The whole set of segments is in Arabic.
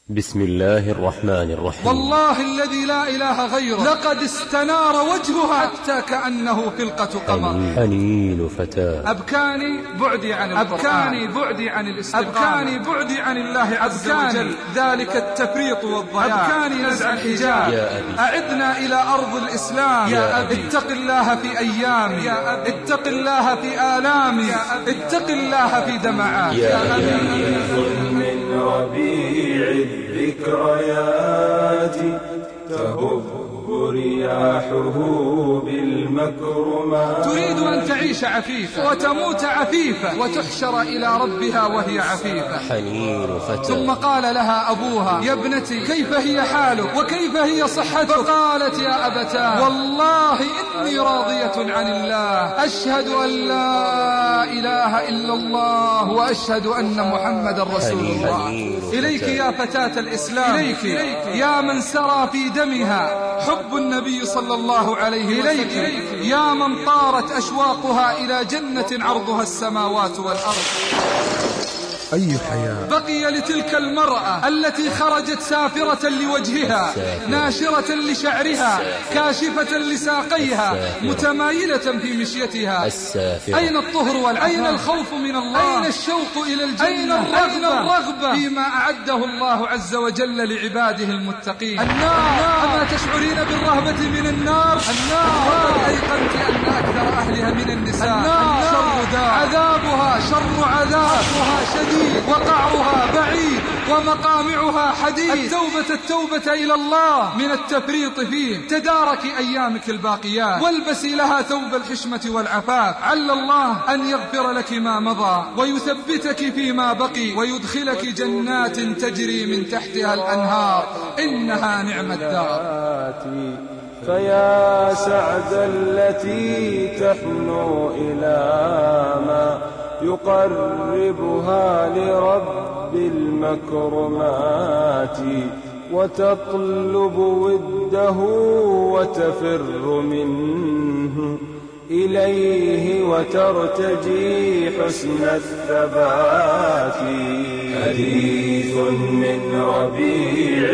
بسم الله الرحمن الرحيم. والله الذي لا إله غيره لقد استنار وجهها حتى كأنه فلقة قمر. حنين فتاة أبكاني بعدي عن القرآن، أبكاني بعدي عن الاستقامة، أبكاني بعدي عن الله عز وجل، ذلك التفريط والضياع، أبكاني نزع الحجاب. أعدنا إلى أرض الإسلام يا أبي، اتق الله في أيامي، اتق الله في آلامي، اتق الله في دمعاتي يا أبي. من ربيع الذكريات تهب رياحه بالمكرمات. تريد أن تعيش عفيفة وتموت عفيفة وتحشر إلى ربها وهي عفيفة. حنين فتاة. ثم قال لها أبوها: يا ابنتي كيف هي حالك وكيف هي صحتك؟ فقالت: يا أبتاه والله إني راضية عن الله، أشهد أن لا إله إلا الله وأشهد أن محمد رسول الله. إليك يا فتاة الإسلام، إليك يا من سرى في دمها حب النبي صلى الله عليه وسلم، إليك يا من طارت أشواقها إلى جنة عرضها السماوات والأرض. أي حياة بقي لتلك المرأة التي خرجت سافرة لوجهها، ناشرة لشعرها، كاشفة لساقيها، متمايلة في مشيتها. أين الطهر والعفاف؟ أين الخوف من الله؟ أين الشوق إلى الجنة؟ أين الرغبة فيما أعده الله عز وجل لعباده المتقين؟ النار. أما تشعرين بالرهبة من النار؟ النار. وقد أيقنت أن أكثر أهلها من النساء. النار شر دار، عذابها شر عذابها شديد، وقعها بعيد، ومقامعها حديد. التوبة إلى الله من التفريط فيه. تدارك أيامك الباقيات، والبسي لها ثوب الحشمة والعفاف، عل الله أن يغفر لك ما مضى ويثبتك فيما بقي، ويدخلك جنات تجري من تحتها الأنهار، إنها نعم الدار. فيا سعد التي تحنو إلى ما يقربها لرب المكرمات، وتطلب وده وتفر منه إليه وترتجي حسن الثبات. حديث من ربيع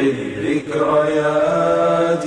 الذكريات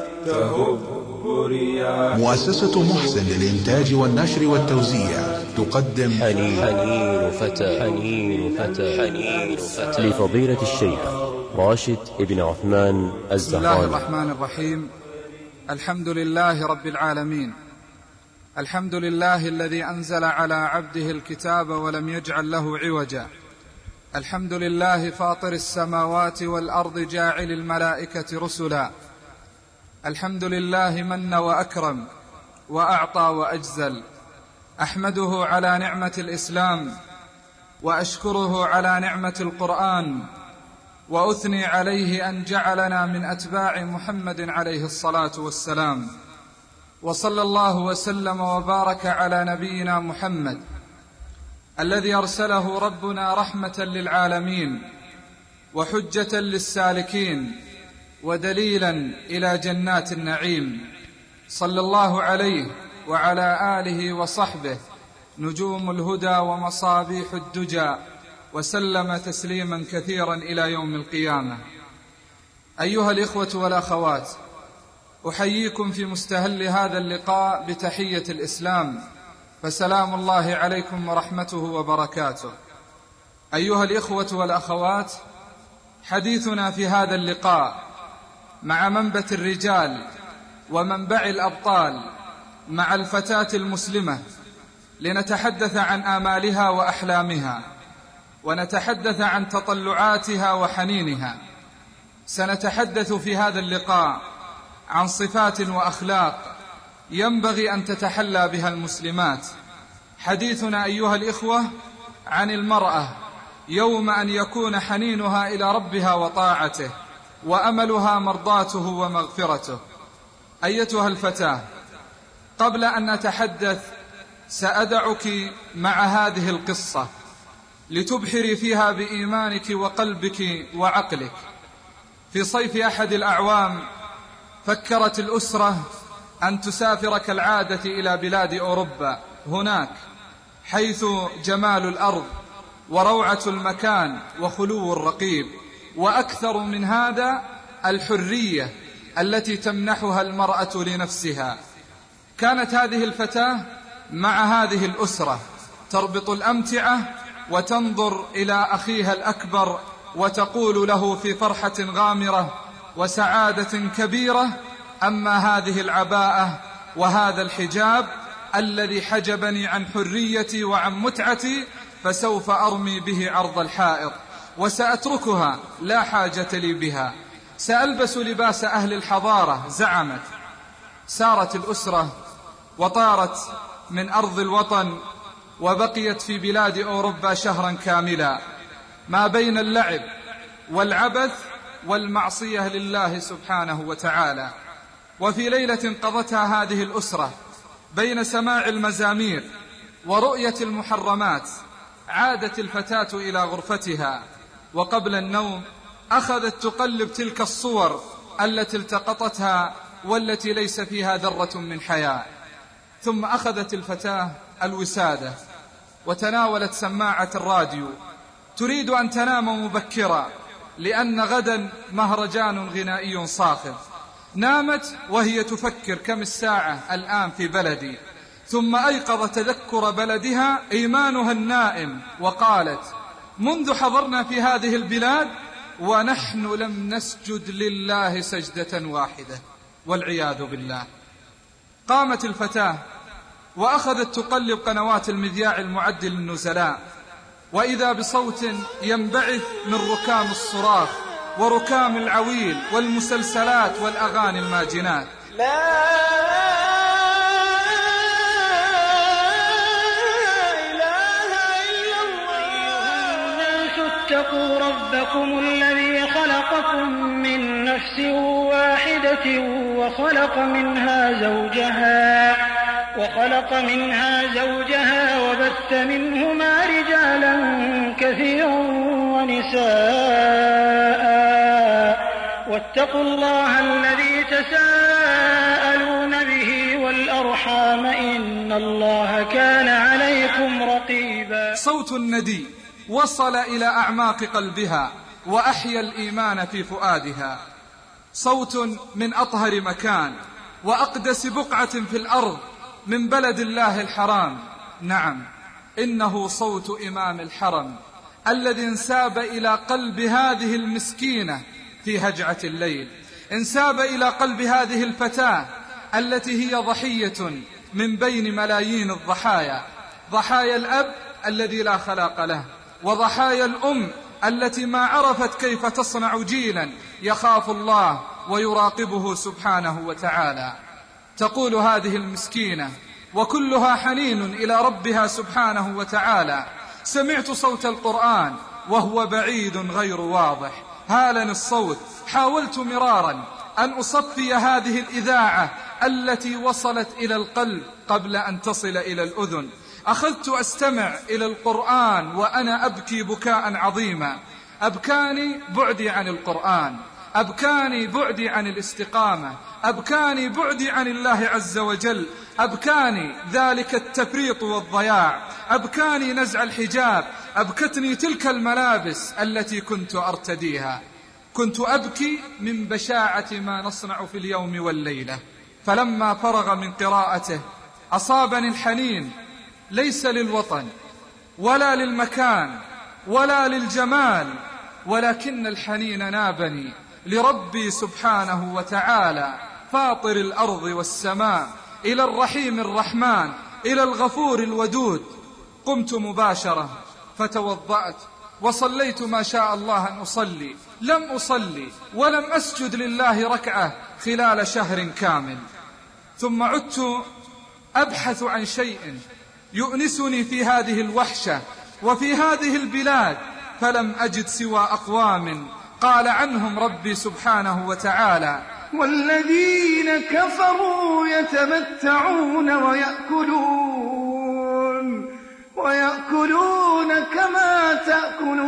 تهب رياح. مؤسسة محسن للإنتاج والنشر والتوزيع تقدم حنين فتاة. حنين فتاة. حنين فتاة لفضيلة الشيخ راشد ابن عثمان الزهراني. بسم الله الرحمن الرحيم. الحمد لله رب العالمين، الحمد لله الذي أنزل على عبده الكتاب ولم يجعل له عوجا، الحمد لله فاطر السماوات والأرض جاعل الملائكة رسلا، الحمد لله من وأكرم وأعطى وأجزل. أحمده على نعمة الإسلام، وأشكره على نعمة القرآن، وأثني عليه أن جعلنا من أتباع محمد عليه الصلاة والسلام. وصلى الله وسلم وبارك على نبينا محمد الذي أرسله ربنا رحمة للعالمين وحجة للسالكين ودليلا إلى جنات النعيم. صلى الله عليه وعلى آله وصحبه نجوم الهدى ومصابيح الدجى، وسلم تسليما كثيرا إلى يوم القيامة. أيها الإخوة والأخوات، أحييكم في مستهل هذا اللقاء بتحية الإسلام، فسلام الله عليكم ورحمته وبركاته. أيها الإخوة والأخوات، حديثنا في هذا اللقاء مع منبت الرجال ومنبع الأبطال، مع الفتاة المسلمة، لنتحدث عن آمالها وأحلامها، ونتحدث عن تطلعاتها وحنينها. سنتحدث في هذا اللقاء عن صفات وأخلاق ينبغي أن تتحلى بها المسلمات. حديثنا أيها الإخوة عن المرأة يوم أن يكون حنينها إلى ربها وطاعته، وأملها مرضاته ومغفرته. أيتها الفتاة، قبل أن نتحدث سأدعك مع هذه القصة لتبحري فيها بإيمانك وقلبك وعقلك. في صيف أحد الأعوام فكرت الأسرة أن تسافر كالعادة إلى بلاد أوروبا، هناك حيث جمال الأرض وروعة المكان وخلو الرقيب وأكثر من هذا الحرية التي تمنحها المرأة لنفسها. كانت هذه الفتاة مع هذه الأسرة تربط الأمتعة وتنظر إلى أخيها الأكبر وتقول له في فرحة غامرة وسعادة كبيرة: أما هذه العباءة وهذا الحجاب الذي حجبني عن حريتي وعن متعتي فسوف أرمي به عرض الحائط وسأتركها، لا حاجة لي بها، سألبس لباس أهل الحضارة. زعمت. سارت الأسرة وطارت من أرض الوطن وبقيت في بلاد أوروبا شهرا كاملا ما بين اللعب والعبث والمعصية لله سبحانه وتعالى. وفي ليلة قضتها هذه الأسرة بين سماع المزامير ورؤية المحرمات عادت الفتاة إلى غرفتها، وقبل النوم أخذت تقلب تلك الصور التي التقطتها والتي ليس فيها ذرة من حياة. ثم أخذت الفتاة الوسادة وتناولت سماعة الراديو، تريد أن تنام مبكرا لأن غدا مهرجان غنائي صاخب. نامت وهي تفكر كم الساعة الآن في بلدي، ثم أيقظ تذكر بلدها إيمانها النائم وقالت: منذ حضرنا في هذه البلاد ونحن لم نسجد لله سجدة واحدة، والعياذ بالله. قامت الفتاة وأخذت تقلب قنوات المذياع المعد للنزلاء، وإذا بصوت ينبعث من ركام الصراخ وركام العويل والمسلسلات والأغاني الماجنات. لا إله إلا الله. اتقوا ربكم الذي خلقكم من نفس واحدة وخلق منها زوجها وبث منهما رجالا كثيرا ونساء، واتقوا الله الذي تساءلون به والأرحام إن الله كان عليكم رقيبا. صوت الندي وصل إلى أعماق قلبها وأحيا الإيمان في فؤادها. صوت من أطهر مكان وأقدس بقعة في الأرض من بلد الله الحرام. نعم، إنه صوت إمام الحرم الذي انساب إلى قلب هذه المسكينة في هجعة الليل، انساب إلى قلب هذه الفتاة التي هي ضحية من بين ملايين الضحايا، ضحايا الأب الذي لا خلاق له، وضحايا الأم التي ما عرفت كيف تصنع جيلا يخاف الله ويراقبه سبحانه وتعالى. تقول هذه المسكينة وكلها حنين إلى ربها سبحانه وتعالى: سمعت صوت القرآن وهو بعيد غير واضح، هالني الصوت، حاولت مرارا أن أصفي هذه الإذاعة التي وصلت إلى القلب قبل أن تصل إلى الأذن. أخذت أستمع إلى القرآن وأنا أبكي بكاء عظيما، أبكاني بعدي عن القرآن، أبكاني بعدي عن الاستقامة، أبكاني بعدي عن الله عز وجل، أبكاني ذلك التفريط والضياع، أبكاني نزع الحجاب، أبكتني تلك الملابس التي كنت أرتديها. كنت أبكي من بشاعة ما نصنع في اليوم والليلة. فلما فرغ من قراءته أصابني الحنين، ليس للوطن ولا للمكان ولا للجمال، ولكن الحنين نابني لربي سبحانه وتعالى فاطر الأرض والسماء، إلى الرحيم الرحمن، إلى الغفور الودود. قمت مباشرة فتوضأت وصليت ما شاء الله أن أصلي، لم أصلي ولم أسجد لله ركعة خلال شهر كامل. ثم عدت أبحث عن شيء يؤنسني في هذه الوحشة وفي هذه البلاد، فلم أجد سوى أقوام قال عنهم ربي سبحانه وتعالى: والذين كفروا يتمتعون ويأكلون كما تأكل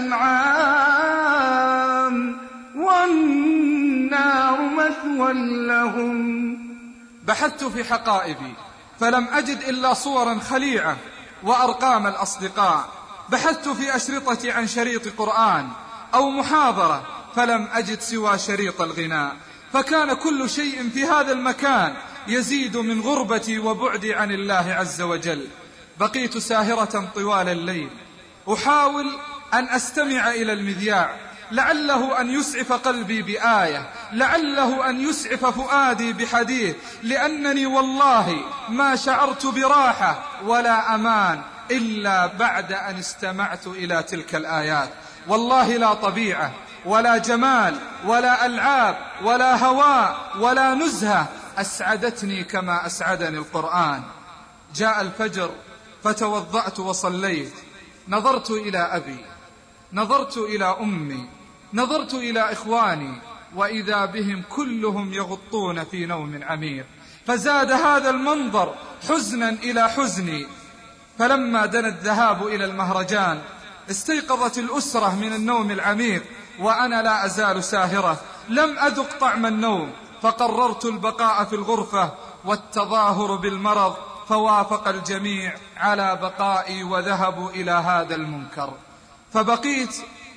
الأنعام والنار مثوى لهم. بحثت في حقائبي فلم أجد إلا صورا خليعة وأرقام الأصدقاء. بحثت في أشرطتي عن شريط قرآن أو محاضرة، فلم أجد سوى شريط الغناء. فكان كل شيء في هذا المكان يزيد من غربتي وبعدي عن الله عز وجل. بقيت ساهرة طوال الليل أحاول أن أستمع إلى المذياع، لعله أن يسعف قلبي بآية، لعله أن يسعف فؤادي بحديث، لأنني والله ما شعرت براحة ولا أمان إلا بعد أن استمعت إلى تلك الآيات. والله لا طبيعة ولا جمال ولا ألعاب ولا هواء ولا نزهة أسعدتني كما أسعدني القرآن. جاء الفجر فتوضأت وصليت، نظرت إلى أبي، نظرت إلى أمي، نظرت إلى إخواني، وإذا بهم كلهم يغطون في نوم عميق، فزاد هذا المنظر حزنا إلى حزني. فلما دنا الذهاب إلى المهرجان استيقظت الأسرة من النوم العميق، وأنا لا أزال ساهرة، لم أذق طعم النوم، فقررت البقاء في الغرفة والتظاهر بالمرض، فوافق الجميع على بقائي وذهبوا إلى هذا المنكر. فبقيت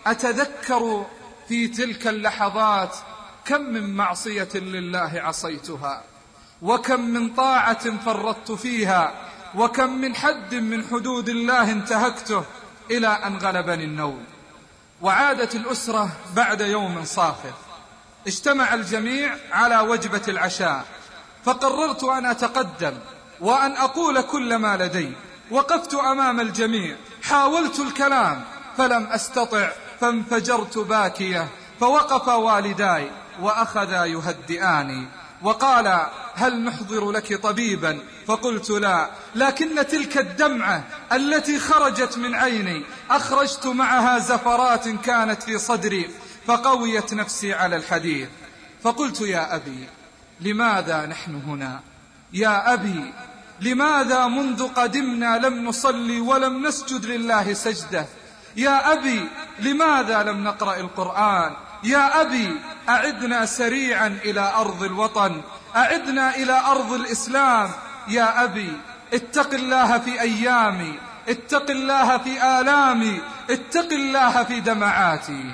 أتذكر في تلك اللحظات كم من معصية لله عصيتها، وكم من طاعة فرطت فيها، وكم من حد من حدود الله انتهكته، إلى أن غلبني النوم. وعادت الأسرة بعد يوم صاخب، اجتمع الجميع على وجبة العشاء، فقررت أن أتقدم وأن أقول كل ما لدي. وقفت أمام الجميع، حاولت الكلام فلم أستطع، فانفجرت باكية، فوقف والداي وأخذا يهدئاني وقال: هل نحضر لك طبيبا؟ فقلت لا، لكن تلك الدمعة التي خرجت من عيني أخرجت معها زفرات كانت في صدري، فقويت نفسي على الحديث. فقلت: يا أبي، لماذا نحن هنا؟ يا أبي، لماذا منذ قدمنا لم نصلي ولم نسجد لله سجدة؟ يا أبي، لماذا لم نقرأ القرآن؟ يا أبي، أعدنا سريعا إلى أرض الوطن، أعدنا إلى أرض الإسلام. يا أبي، اتق الله في أيامي، اتق الله في آلامي، اتق الله في دمعاتي.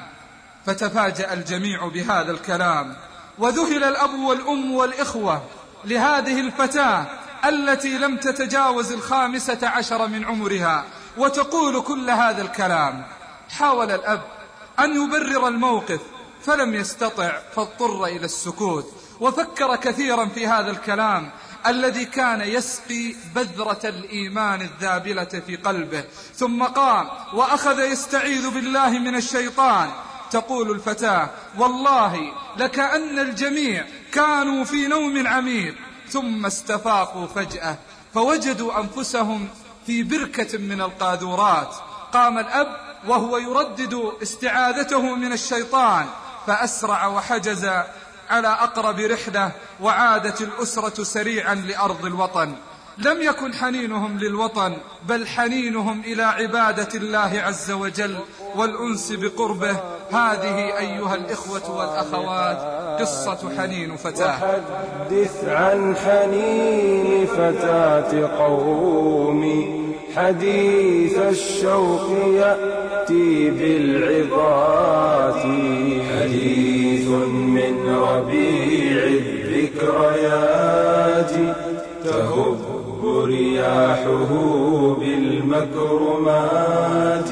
فتفاجأ الجميع بهذا الكلام، وذهل الأب والأم والإخوة لهذه الفتاة التي لم تتجاوز 15 من عمرها وتقول كل هذا الكلام. حاول الأب أن يبرر الموقف فلم يستطع، فاضطر إلى السكوت، وفكر كثيرا في هذا الكلام الذي كان يسقي بذرة الإيمان الذابلة في قلبه. ثم قام وأخذ يستعيذ بالله من الشيطان. تقول الفتاة: والله لكأن الجميع كانوا في نوم عميق، ثم استفاقوا فجأة فوجدوا أنفسهم في بركة من القاذورات. قام الأب وهو يردد استعاذته من الشيطان، فأسرع وحجز على أقرب رحلة، وعادت الأسرة سريعا لأرض الوطن. لم يكن حنينهم للوطن، بل حنينهم إلى عبادة الله عز وجل والأنس بقربه. هذه أيها الإخوة والأخوات قصة حنين فتاة. وحدث عن حنين فتاة قومي، حديث الشوق يأتي بالعظات، حديث من ربيع الذكريات، تهب رياحه بالمكرمات،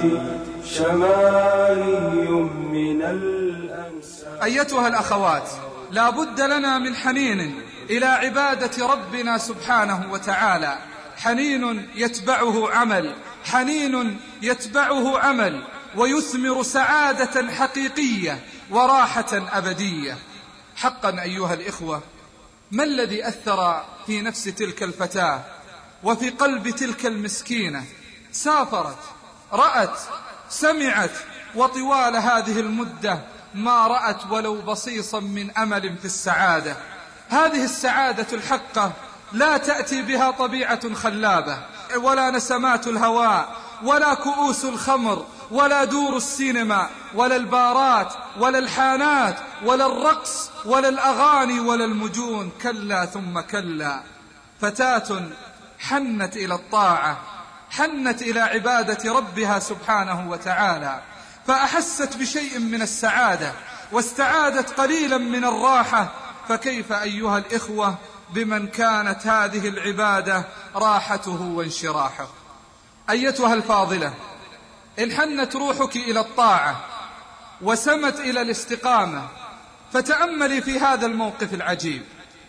شمالي من الأنساب. أيتها الأخوات، لا بد لنا من حنين إلى عبادة ربنا سبحانه وتعالى، حنين يتبعه عمل، حنين يتبعه عمل ويثمر سعادة حقيقية وراحة أبدية. حقا أيها الإخوة، ما الذي أثر في نفس تلك الفتاة وفي قلب تلك المسكينة؟ سافرت، رأت، سمعت، وطوال هذه المدة ما رأت ولو بصيصا من أمل في السعادة. هذه السعادة الحقة لا تأتي بها طبيعة خلابة، ولا نسمات الهواء، ولا كؤوس الخمر، ولا دور السينما، ولا البارات، ولا الحانات، ولا الرقص، ولا الأغاني، ولا المجون. كلا ثم كلا. فتاة حنت إلى الطاعة، حنت إلى عبادة ربها سبحانه وتعالى، فأحست بشيء من السعادة واستعادت قليلا من الراحة. فكيف أيها الإخوة بمن كانت هذه العبادة راحته وانشراحه؟ أيتها الفاضلة، إن حنت روحك إلى الطاعة وسمت إلى الاستقامة فتأملي في هذا الموقف العجيب.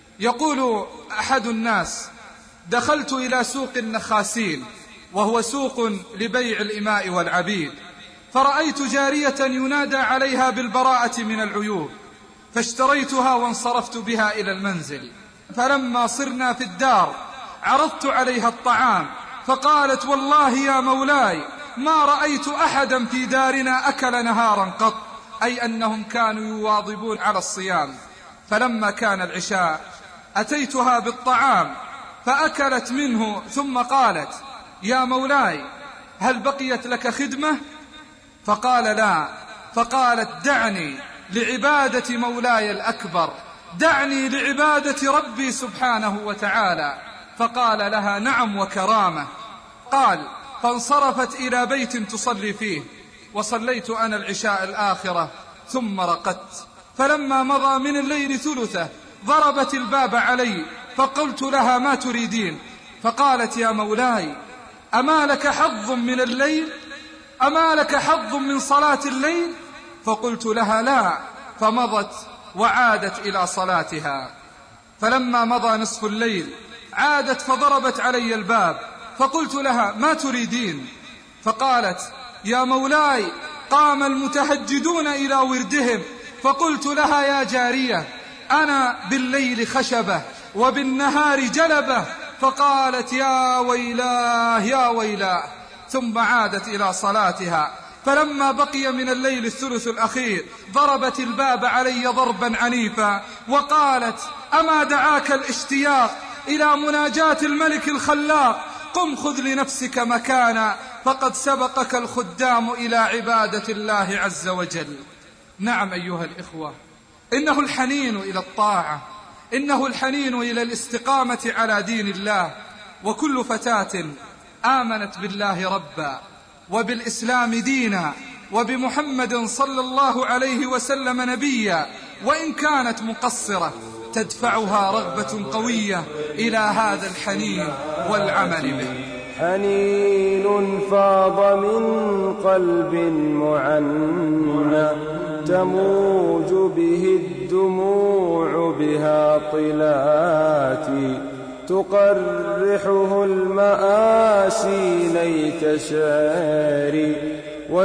يقول أحد الناس: دخلت إلى سوق النخاسين، وهو سوق لبيع الإماء والعبيد، فرأيت جارية ينادى عليها بالبراءة من العيوب، فاشتريتها وانصرفت بها إلى المنزل. فلما صرنا في الدار عرضت عليها الطعام، فقالت: والله يا مولاي ما رأيت أحدا في دارنا أكل نهارا قط، أي أنهم كانوا يواظبون على الصيام. فلما كان العشاء أتيتها بالطعام فأكلت منه، ثم قالت: يا مولاي هل بقيت لك خدمة؟ فقال: لا. فقالت: دعني لعبادة مولاي الأكبر، دعني لعبادة ربي سبحانه وتعالى. فقال لها: نعم وكرامة. قال: فانصرفت إلى بيت تصلي فيه، وصليت أنا العشاء الآخرة ثم رقدت. فلما مضى من الليل ثلثه ضربت الباب علي، فقلت لها: ما تريدين؟ فقالت: يا مولاي أما لك حظ من الليل؟ أما لك حظ من صلاة الليل؟ فقلت لها: لا. فمضت وعادت إلى صلاتها. فلما مضى نصف الليل عادت فضربت علي الباب، فقلت لها: ما تريدين؟ فقالت: يا مولاي قام المتهجدون إلى وردهم. فقلت لها: يا جارية أنا بالليل خشبة وبالنهار جلبة. فقالت: يا ويلاه يا ويلاه، ثم عادت إلى صلاتها. فلما بقي من الليل الثلث الأخير ضربت الباب علي ضربا عنيفا، وقالت: أما دعاك الاشتياق إلى مناجاة الملك الخلاق؟ قم خذ لنفسك مكانا، فقد سبقك الخدام إلى عبادة الله عز وجل. نعم أيها الإخوة، إنه الحنين إلى الطاعة، إنه الحنين إلى الاستقامة على دين الله. وكل فتاة آمنت بالله ربا وبالإسلام دينا وبمحمد صلى الله عليه وسلم نبيا، وإن كانت مقصرة، تدفعها رغبة قوية إلى هذا الحنين والعمل به. حنين فاض من قلب معنى، تموج به الدموع بها طلاتي، تقرحه المآسي ليت شعري،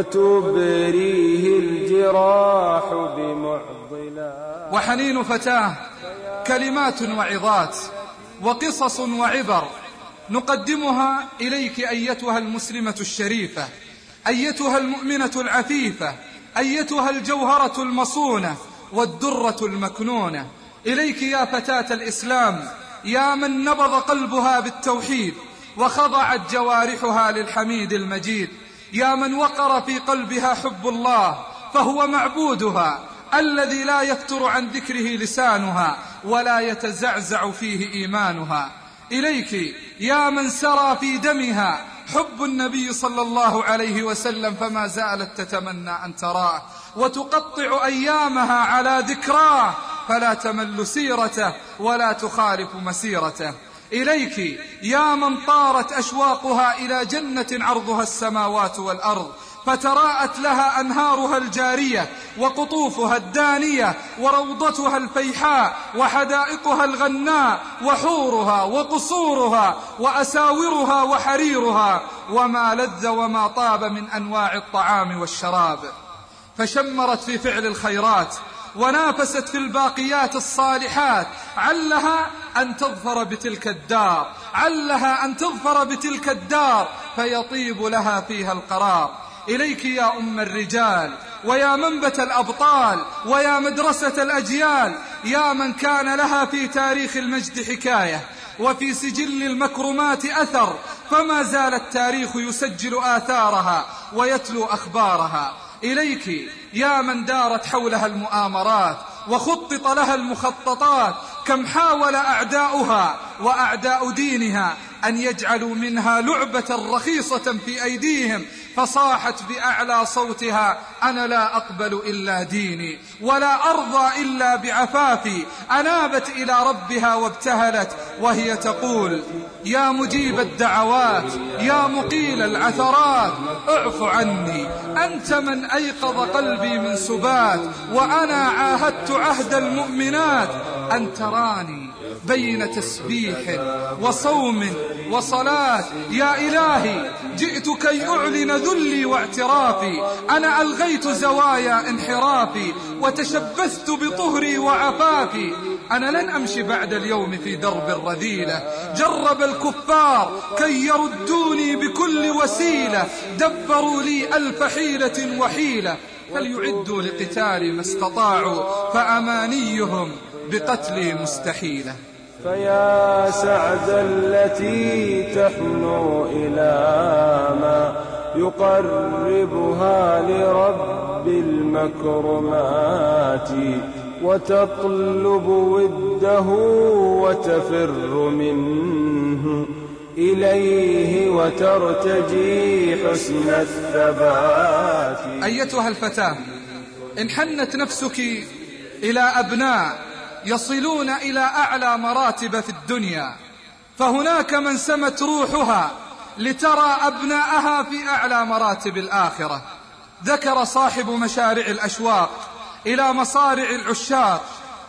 وتبريه الجراح بمعضلات. وحنين فتاة كلمات وعظات وقصص وعبر نقدمها إليك أيتها المسلمة الشريفة، أيتها المؤمنة العفيفة، أيتها الجوهرة المصونة والدرة المكنونة. إليك يا فتاة الإسلام، يا من نبض قلبها بالتوحيد وخضعت جوارحها للحميد المجيد، يا من وقر في قلبها حب الله فهو معبودها الذي لا يفتر عن ذكره لسانها ولا يتزعزع فيه إيمانها. إليك يا من سرى في دمها حب النبي صلى الله عليه وسلم فما زالت تتمنى أن تراه، وتقطع أيامها على ذكراه فلا تمل سيرته ولا تخالف مسيرته. إليك يا من طارت أشواقها إلى جنة عرضها السماوات والأرض، فتراءت لها أنهارها الجارية وقطوفها الدانية وروضتها الفيحاء وحدائقها الغناء وحورها وقصورها وأساورها وحريرها وما لذ وما طاب من أنواع الطعام والشراب. فشمرت في فعل الخيرات ونافست في الباقيات الصالحات، علها أن تظفر بتلك الدار، علها أن تظفر بتلك الدار فيطيب لها فيها القرار. إليك يا أم الرجال ويا منبت الأبطال ويا مدرسة الأجيال، يا من كان لها في تاريخ المجد حكاية وفي سجل المكرمات أثر، فما زال التاريخ يسجل آثارها ويتلو أخبارها. إليك يا من دارت حولها المؤامرات وخطط لها المخططات، كم حاول أعداؤها وأعداء دينها أن يجعلوا منها لعبة رخيصة في أيديهم، فصاحت بأعلى صوتها: أنا لا أقبل إلا ديني ولا أرضى إلا بعفافي. أنابت إلى ربها وابتهلت وهي تقول: يا مجيب الدعوات يا مقيل العثرات اعف عني، أنت من أيقظ قلبي من سبات، وأنا عاهدت عهد المؤمنات أن تراني بين تسبيح وصوم وصلاة. يا إلهي جئت كي أعلن ذلي واعترافي، أنا ألغيت زوايا انحرافي وتشبثت بطهري وعفافي. أنا لن أمشي بعد اليوم في درب الرذيلة، جرب الكفار كي يردوني بكل وسيلة، دبروا لي 1000 حيلة وحيلة، فليعدوا لقتالي ما استطاعوا، فأمانيهم بقتلي مستحيلة. فيا سعد التي تحنو إلى ما يقربها لرب المكرمات، وتطلب وده وتفر منه إليه وترتجي حسن الثبات. أيتها الفتاة، إن حنت نفسك إلى أبناء يصلون إلى أعلى مراتب في الدنيا، فهناك من سمت روحها لترى أبناءها في أعلى مراتب الآخرة. ذكر صاحب مشارع الأشواق إلى مصارع العشاق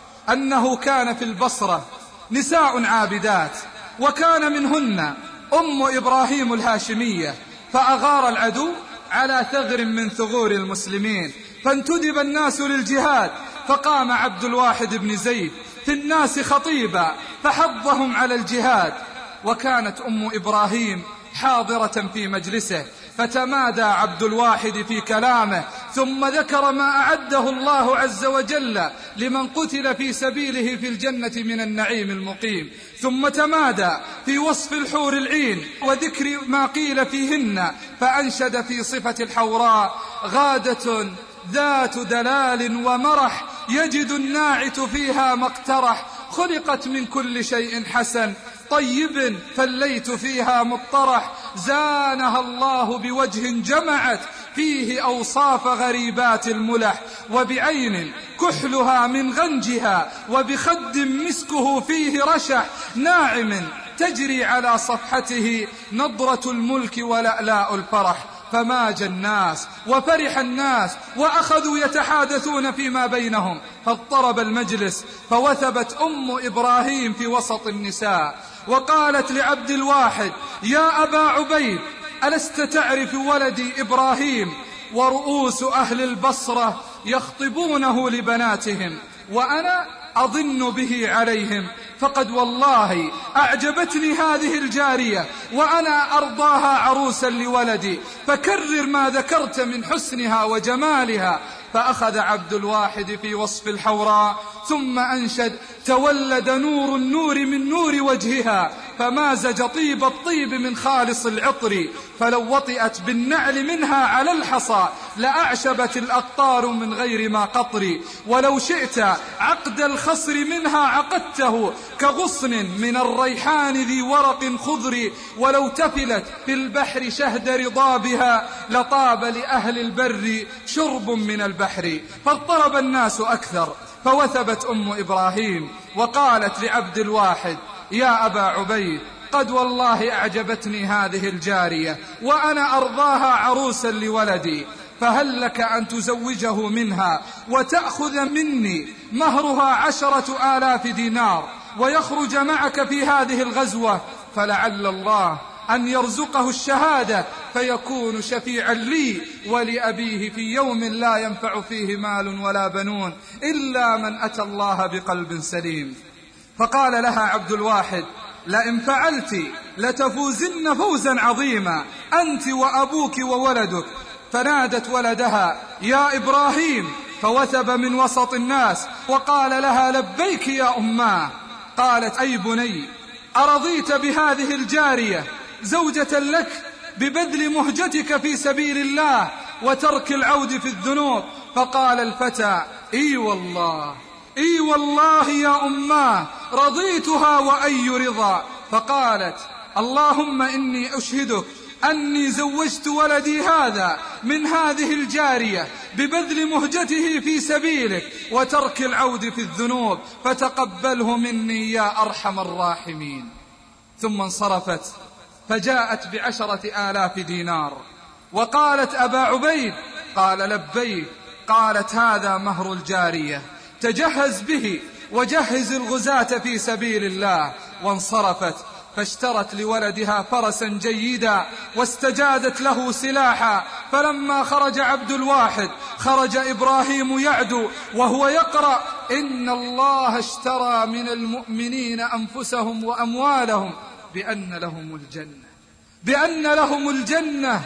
أنه كان في البصرة نساء عابدات، وكان منهن أم إبراهيم الهاشمية، فأغار العدو على ثغر من ثغور المسلمين، فانتدب الناس للجهاد، فقام عبد الواحد بن زيد في الناس خطيبا فحضهم على الجهاد، وكانت أم إبراهيم حاضرة في مجلسه، فتمادى عبد الواحد في كلامه، ثم ذكر ما أعده الله عز وجل لمن قتل في سبيله في الجنة من النعيم المقيم، ثم تمادى في وصف الحور العين وذكر ما قيل فيهن، فأنشد في صفة الحوراء: غادة ذات دلال ومرح، يجد الناعت فيها ما اقترح، خلقت من كل شيء حسن طيب، فليت فيها مطرح، زانها الله بوجه جمعت فيه أوصاف غريبات الملح، وبعين كحلها من غنجها، وبخد مسكه فيه رشح، ناعم تجري على صفحته نضرة الملك ولألاء الفرح. فماج الناس وفرح الناس وأخذوا يتحادثون فيما بينهم، فاضطرب المجلس، فوثبت أم إبراهيم في وسط النساء وقالت لعبد الواحد: يا أبا عبيد، ألست تعرف ولدي إبراهيم؟ ورؤوس أهل البصرة يخطبونه لبناتهم، وأنا أظن به عليهم، فقد والله أعجبتني هذه الجارية، وأنا أرضاها عروسا لولدي، فكرر ما ذكرت من حسنها وجمالها. فأخذ عبد الواحد في وصف الحوراء، ثم أنشد: تولد نور النور من نور وجهها، فمازج طيب الطيب من خالص العطر، فلو وطئت بالنعل منها على الحصى لأعشبت الأقطار من غير ما قطر، ولو شئت عقد الخصر منها عقدته كغصن من الريحان ذي ورق خضر، ولو تفلت في البحر شهد رضابها لطاب لأهل البر شرب من البحر. فاضطرب الناس أكثر، فوثبت أم إبراهيم وقالت لعبد الواحد: يا أبا عبيد، قد والله أعجبتني هذه الجارية، وأنا أرضاها عروسا لولدي، فهل لك أن تزوجه منها وتأخذ مني مهرها 10,000 دينار، ويخرج معك في هذه الغزوة، فلعل الله أن يرزقه الشهادة فيكون شفيعا لي ولأبيه في يوم لا ينفع فيه مال ولا بنون إلا من أتى الله بقلب سليم. فقال لها عبد الواحد: لئن فعلت لتفوزن فوزا عظيما أنت وأبوك وولدك. فنادت ولدها: يا إبراهيم، فوثب من وسط الناس وقال لها: لبيك يا أماه. قالت: أي بني، أرضيت بهذه الجارية زوجة لك ببذل مهجتك في سبيل الله وترك العود في الذنوب؟ فقال الفتى: إي والله، إي والله يا أماه، رضيتها وأي رضا. فقالت: اللهم إني أشهدك أني زوجت ولدي هذا من هذه الجارية ببذل مهجته في سبيلك وترك العود في الذنوب، فتقبله مني يا أرحم الراحمين. ثم انصرفت فجاءت ب10,000 دينار وقالت: أبا عبيد. قال: لبيك. قالت: هذا مهر الجارية، تجهز به وجهز الغزاة في سبيل الله. وانصرفت فاشترت لولدها فرسا جيدا واستجادت له سلاحا. فلما خرج عبد الواحد خرج إبراهيم يعدو وهو يقرأ: إن الله اشترى من المؤمنين أنفسهم وأموالهم بأن لهم الجنة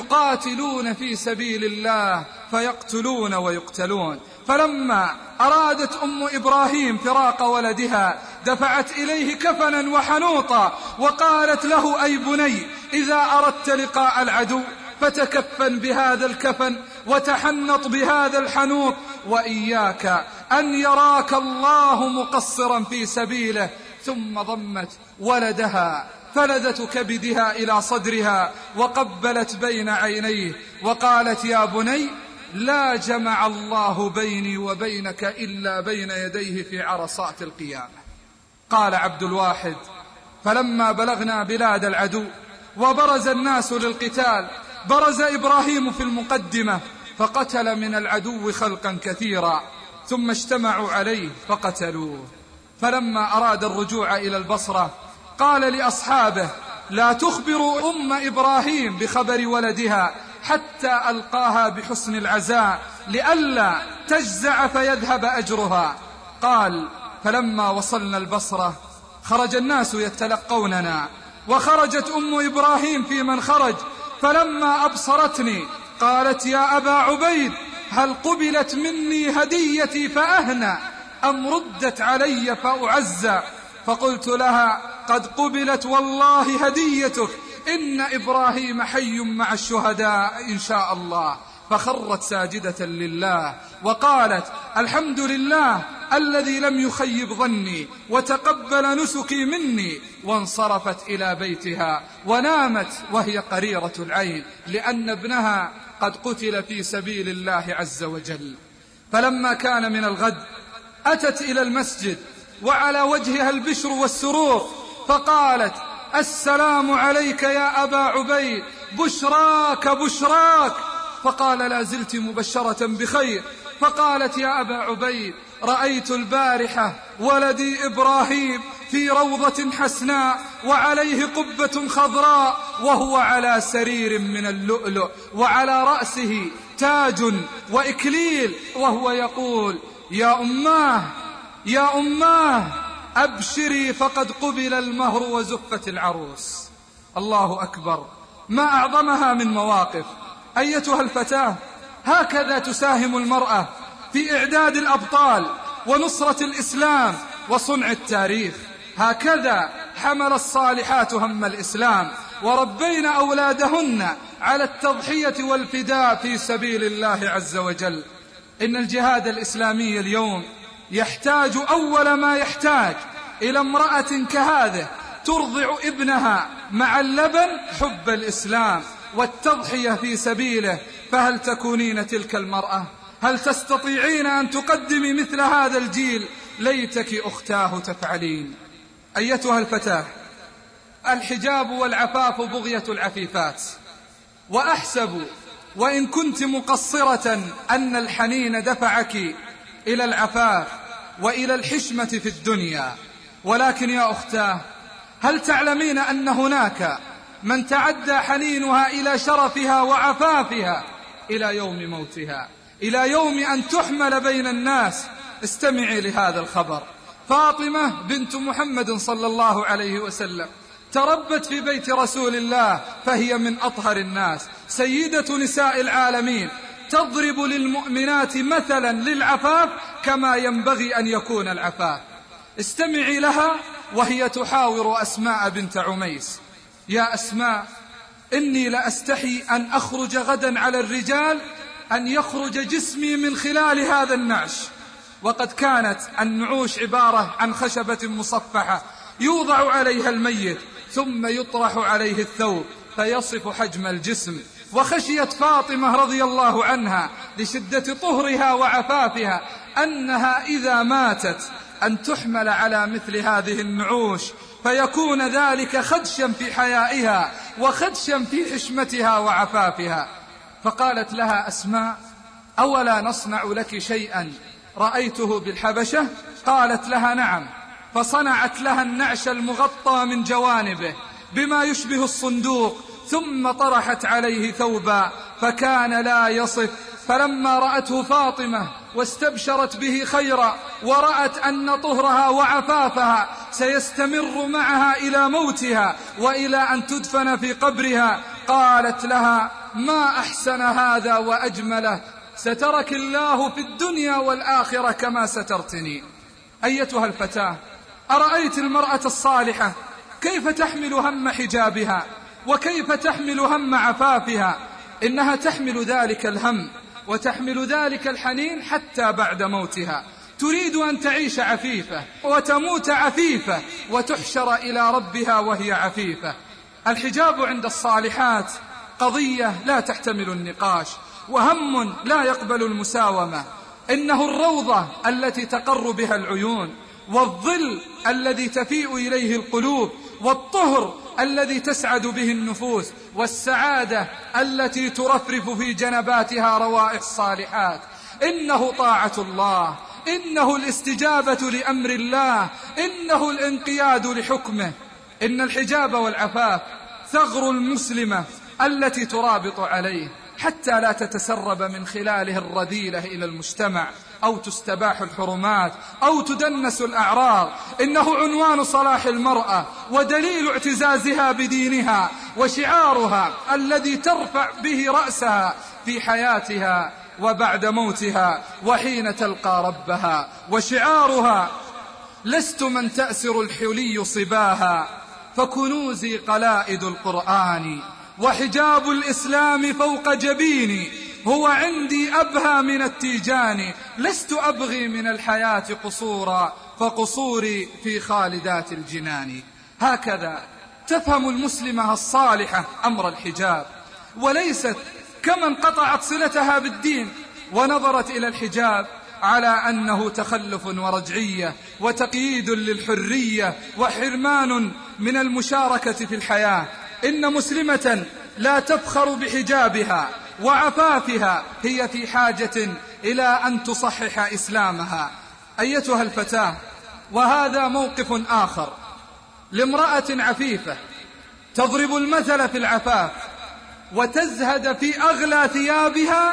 يقاتلون في سبيل الله فيقتلون ويقتلون. فلما أرادت أم إبراهيم فراق ولدها دفعت إليه كفنا وحنوطا وقالت له: أي بني، إذا أردت لقاء العدو فتكفن بهذا الكفن وتحنط بهذا الحنوط، وإياك أن يراك الله مقصرا في سبيله. ثم ضمت ولدها فلذة كبدها إلى صدرها وقبلت بين عينيه وقالت: يا بني، لا جمع الله بيني وبينك إلا بين يديه في عرصات القيامة. قال عبد الواحد: فلما بلغنا بلاد العدو وبرز الناس للقتال برز إبراهيم في المقدمة فقتل من العدو خلقا كثيرا، ثم اجتمعوا عليه فقتلوه. فلما أراد الرجوع إلى البصرة قال لأصحابه: لا تخبروا أم إبراهيم بخبر ولدها حتى ألقاها بحسن العزاء لئلا تجزع فيذهب أجرها. قال: فلما وصلنا البصرة خرج الناس يتلقوننا، وخرجت أم إبراهيم في من خرج، فلما أبصرتني قالت: يا أبا عبيد، هل قبلت مني هديتي فأهنى أم ردت علي فأعزى؟ فقلت لها: قد قبلت والله هديتك، إن إبراهيم حي مع الشهداء إن شاء الله. فخرت ساجدة لله وقالت: الحمد لله الذي لم يخيب ظني وتقبل نسكي مني. وانصرفت إلى بيتها ونامت وهي قريرة العين، لأن ابنها قد قتل في سبيل الله عز وجل. فلما كان من الغد أتت إلى المسجد وعلى وجهها البشر والسرور، فقالت: السلام عليك يا أبا عبيد، بشراك بشراك. فقال: لا زلت مبشرة بخير. فقالت: يا أبا عبيد، رأيت البارحة ولدي إبراهيم في روضة حسناء وعليه قبة خضراء وهو على سرير من اللؤلؤ وعلى رأسه تاج وإكليل، وهو يقول: يا أماه يا أماه أبشري فقد قبل المهر وزفت العروس. الله أكبر، ما أعظمها من مواقف. أيتها الفتاة، هكذا تساهم المرأة في إعداد الأبطال ونصرة الإسلام وصنع التاريخ. هكذا حمل الصالحات هم الإسلام وربين أولادهن على التضحية والفداء في سبيل الله عز وجل. إن الجهاد الإسلامي اليوم يحتاج أول ما يحتاج إلى امرأة كهذه ترضع ابنها مع اللبن حب الإسلام والتضحية في سبيله. فهل تكونين تلك المرأة؟ هل تستطيعين أن تقدمي مثل هذا الجيل؟ ليتك أختاه تفعلين. أيتها الفتاة، الحجاب والعفاف بغية العفيفات، وأحسب وإن كنت مقصرة أن الحنين دفعك إلى العفاف وإلى الحشمة في الدنيا. ولكن يا أختاه، هل تعلمين أن هناك من تعدى حنينها إلى شرفها وعفافها إلى يوم موتها، إلى يوم أن تحمل بين الناس؟ استمعي لهذا الخبر. فاطمة بنت محمد صلى الله عليه وسلم تربت في بيت رسول الله، فهي من أطهر الناس، سيدة نساء العالمين، تضرب للمؤمنات مثلا للعفاف كما ينبغي أن يكون العفاف. استمعي لها وهي تحاور أسماء بنت عميس: يا أسماء، إني لأستحي أن أخرج غدا على الرجال أن يخرج جسمي من خلال هذا النعش. وقد كانت النعوش عبارة عن خشبة مصفحة يوضع عليها الميت ثم يطرح عليه الثوب فيصف حجم الجسم. وخشيت فاطمة رضي الله عنها لشدة طهرها وعفافها أنها إذا ماتت أن تحمل على مثل هذه النعوش، فيكون ذلك خدشا في حيائها وخدشا في حشمتها وعفافها. فقالت لها أسماء: أولا نصنع لك شيئا رأيته بالحبشة؟ قالت لها: نعم. فصنعت لها النعش المغطى من جوانبه بما يشبه الصندوق، ثم طرحت عليه ثوبا فكان لا يصف. فلما رأته فاطمة واستبشرت به خيرا ورأت أن طهرها وعفافها سيستمر معها إلى موتها وإلى أن تدفن في قبرها، قالت لها: ما أحسن هذا وأجمله، سترك الله في الدنيا والآخرة كما سترتني. أيتها الفتاة، أرأيت المرأة الصالحة كيف تحمل هم حجابها وكيف تحمل هم عفافها؟ إنها تحمل ذلك الهم وتحمل ذلك الحنين حتى بعد موتها، تريد أن تعيش عفيفة وتموت عفيفة وتحشر إلى ربها وهي عفيفة. الحجاب عند الصالحات قضية لا تحتمل النقاش، وهم لا يقبل المساومة. إنه الروضة التي تقر بها العيون، والظل الذي تفيء إليه القلوب، والطهر الذي تسعد به النفوس، والسعادة التي ترفرف في جنباتها روائح الصالحات. إنه طاعة الله، إنه الاستجابة لأمر الله، إنه الانقياد لحكمه. إن الحجاب والعفاف ثغر المسلمة التي ترابط عليه حتى لا تتسرب من خلاله الرذيلة إلى المجتمع، أو تستباح الحرمات، أو تدنس الأعراض. إنه عنوان صلاح المرأة ودليل اعتزازها بدينها، وشعارها الذي ترفع به رأسها في حياتها وبعد موتها وحين تلقى ربها. وشعارها: لست من تأسر الحلي صباها، فكنوزي قلائد القرآن، وحجاب الإسلام فوق جبيني، هو عندي أبهى من التيجان. لست أبغي من الحياة قصورا، فقصوري في خالدات الجنان. هكذا تفهم المسلمة الصالحة أمر الحجاب، وليست كمن قطعت صلتها بالدين ونظرت إلى الحجاب على أنه تخلف ورجعية وتقييد للحرية وحرمان من المشاركة في الحياة. إن مسلمة لا تفخر بحجابها وعفافها هي في حاجة إلى أن تصحح إسلامها. أيتها الفتاة، وهذا موقف آخر لامرأة عفيفة تضرب المثل في العفاف وتزهد في أغلى ثيابها.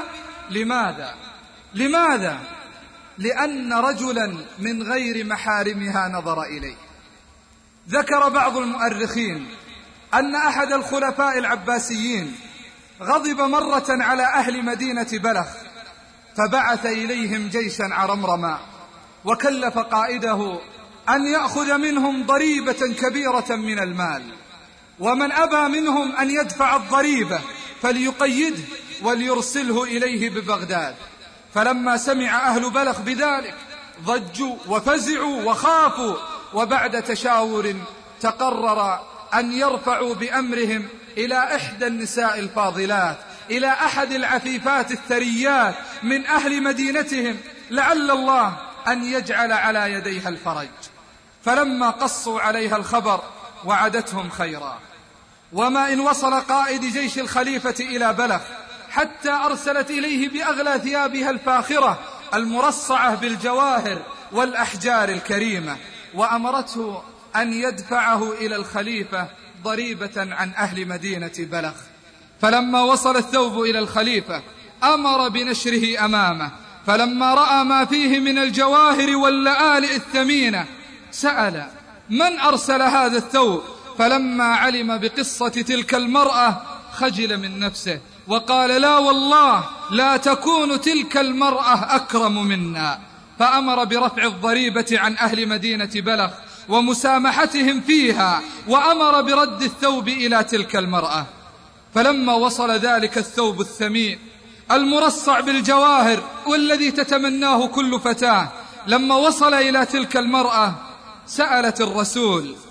لماذا؟ لأن رجلا من غير محارمها نظر إليه. ذكر بعض المؤرخين أن أحد الخلفاء العباسيين غضب مرة على أهل مدينة بلخ، فبعث إليهم جيشا عرمرما، وكلف قائده أن يأخذ منهم ضريبة كبيرة من المال، ومن أبى منهم أن يدفع الضريبة فليقيده وليرسله إليه ببغداد. فلما سمع أهل بلخ بذلك ضجوا وفزعوا وخافوا، وبعد تشاور تقرر أن يرفعوا بأمرهم إلى إحدى النساء الفاضلات، إلى أحد العفيفات الثريات من أهل مدينتهم، لعل الله أن يجعل على يديها الفرج. فلما قصوا عليها الخبر وعدتهم خيرا. وما إن وصل قائد جيش الخليفة إلى بلخ حتى أرسلت إليه بأغلى ثيابها الفاخرة المرصعة بالجواهر والأحجار الكريمة، وأمرته أن يدفعه إلى الخليفة ضريبة عن أهل مدينة بلخ. فلما وصل الثوب إلى الخليفة أمر بنشره أمامه، فلما رأى ما فيه من الجواهر واللآلئ الثمينة سأل: من أرسل هذا الثوب؟ فلما علم بقصة تلك المرأة خجل من نفسه وقال: لا والله، لا تكون تلك المرأة أكرم منا. فأمر برفع الضريبة عن أهل مدينة بلخ ومسامحتهم فيها، وأمر برد الثوب إلى تلك المرأة. فلما وصل ذلك الثوب الثمين المرصع بالجواهر والذي تتمناه كل فتاة، لما وصل إلى تلك المرأة سألت الرسول: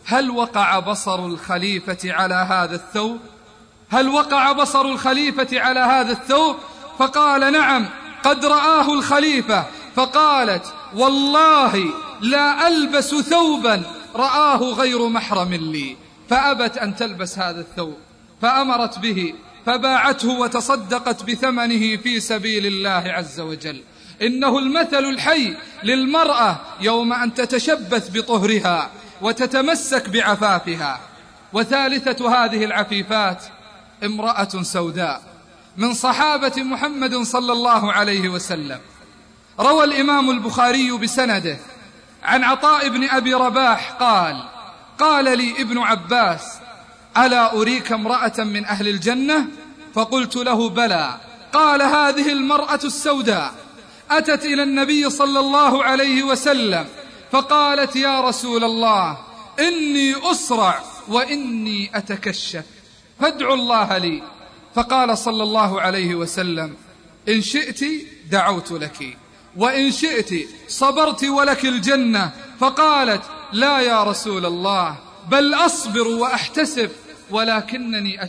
هل وقع بصر الخليفة على هذا الثوب؟ هل وقع بصر الخليفة على هذا الثوب؟ فقال نعم قد رآه الخليفة. فقالت والله لا ألبس ثوبا رآه غير محرم لي. فأبت أن تلبس هذا الثوب، فأمرت به فباعته وتصدقت بثمنه في سبيل الله عز وجل. إنه المثل الحي للمرأة يوم أن تتشبث بطهرها وتتمسك بعفافها. وثالثة هذه العفيفات امرأة سوداء من صحابة محمد صلى الله عليه وسلم. روى الإمام البخاري بسنده عن عطاء بن أبي رباح قال لي ابن عباس ألا أريك امرأة من أهل الجنة؟ فقلت له بلى. قال هذه المرأة السوداء أتت إلى النبي صلى الله عليه وسلم فقالت يا رسول الله إني أسرع وإني أتكشف فادعوا الله لي. فقال صلى الله عليه وسلم إن شئت دعوت لك وإن شئت صبرت ولك الجنة. فقالت لا يا رسول الله بل أصبر وأحتسب ولكنني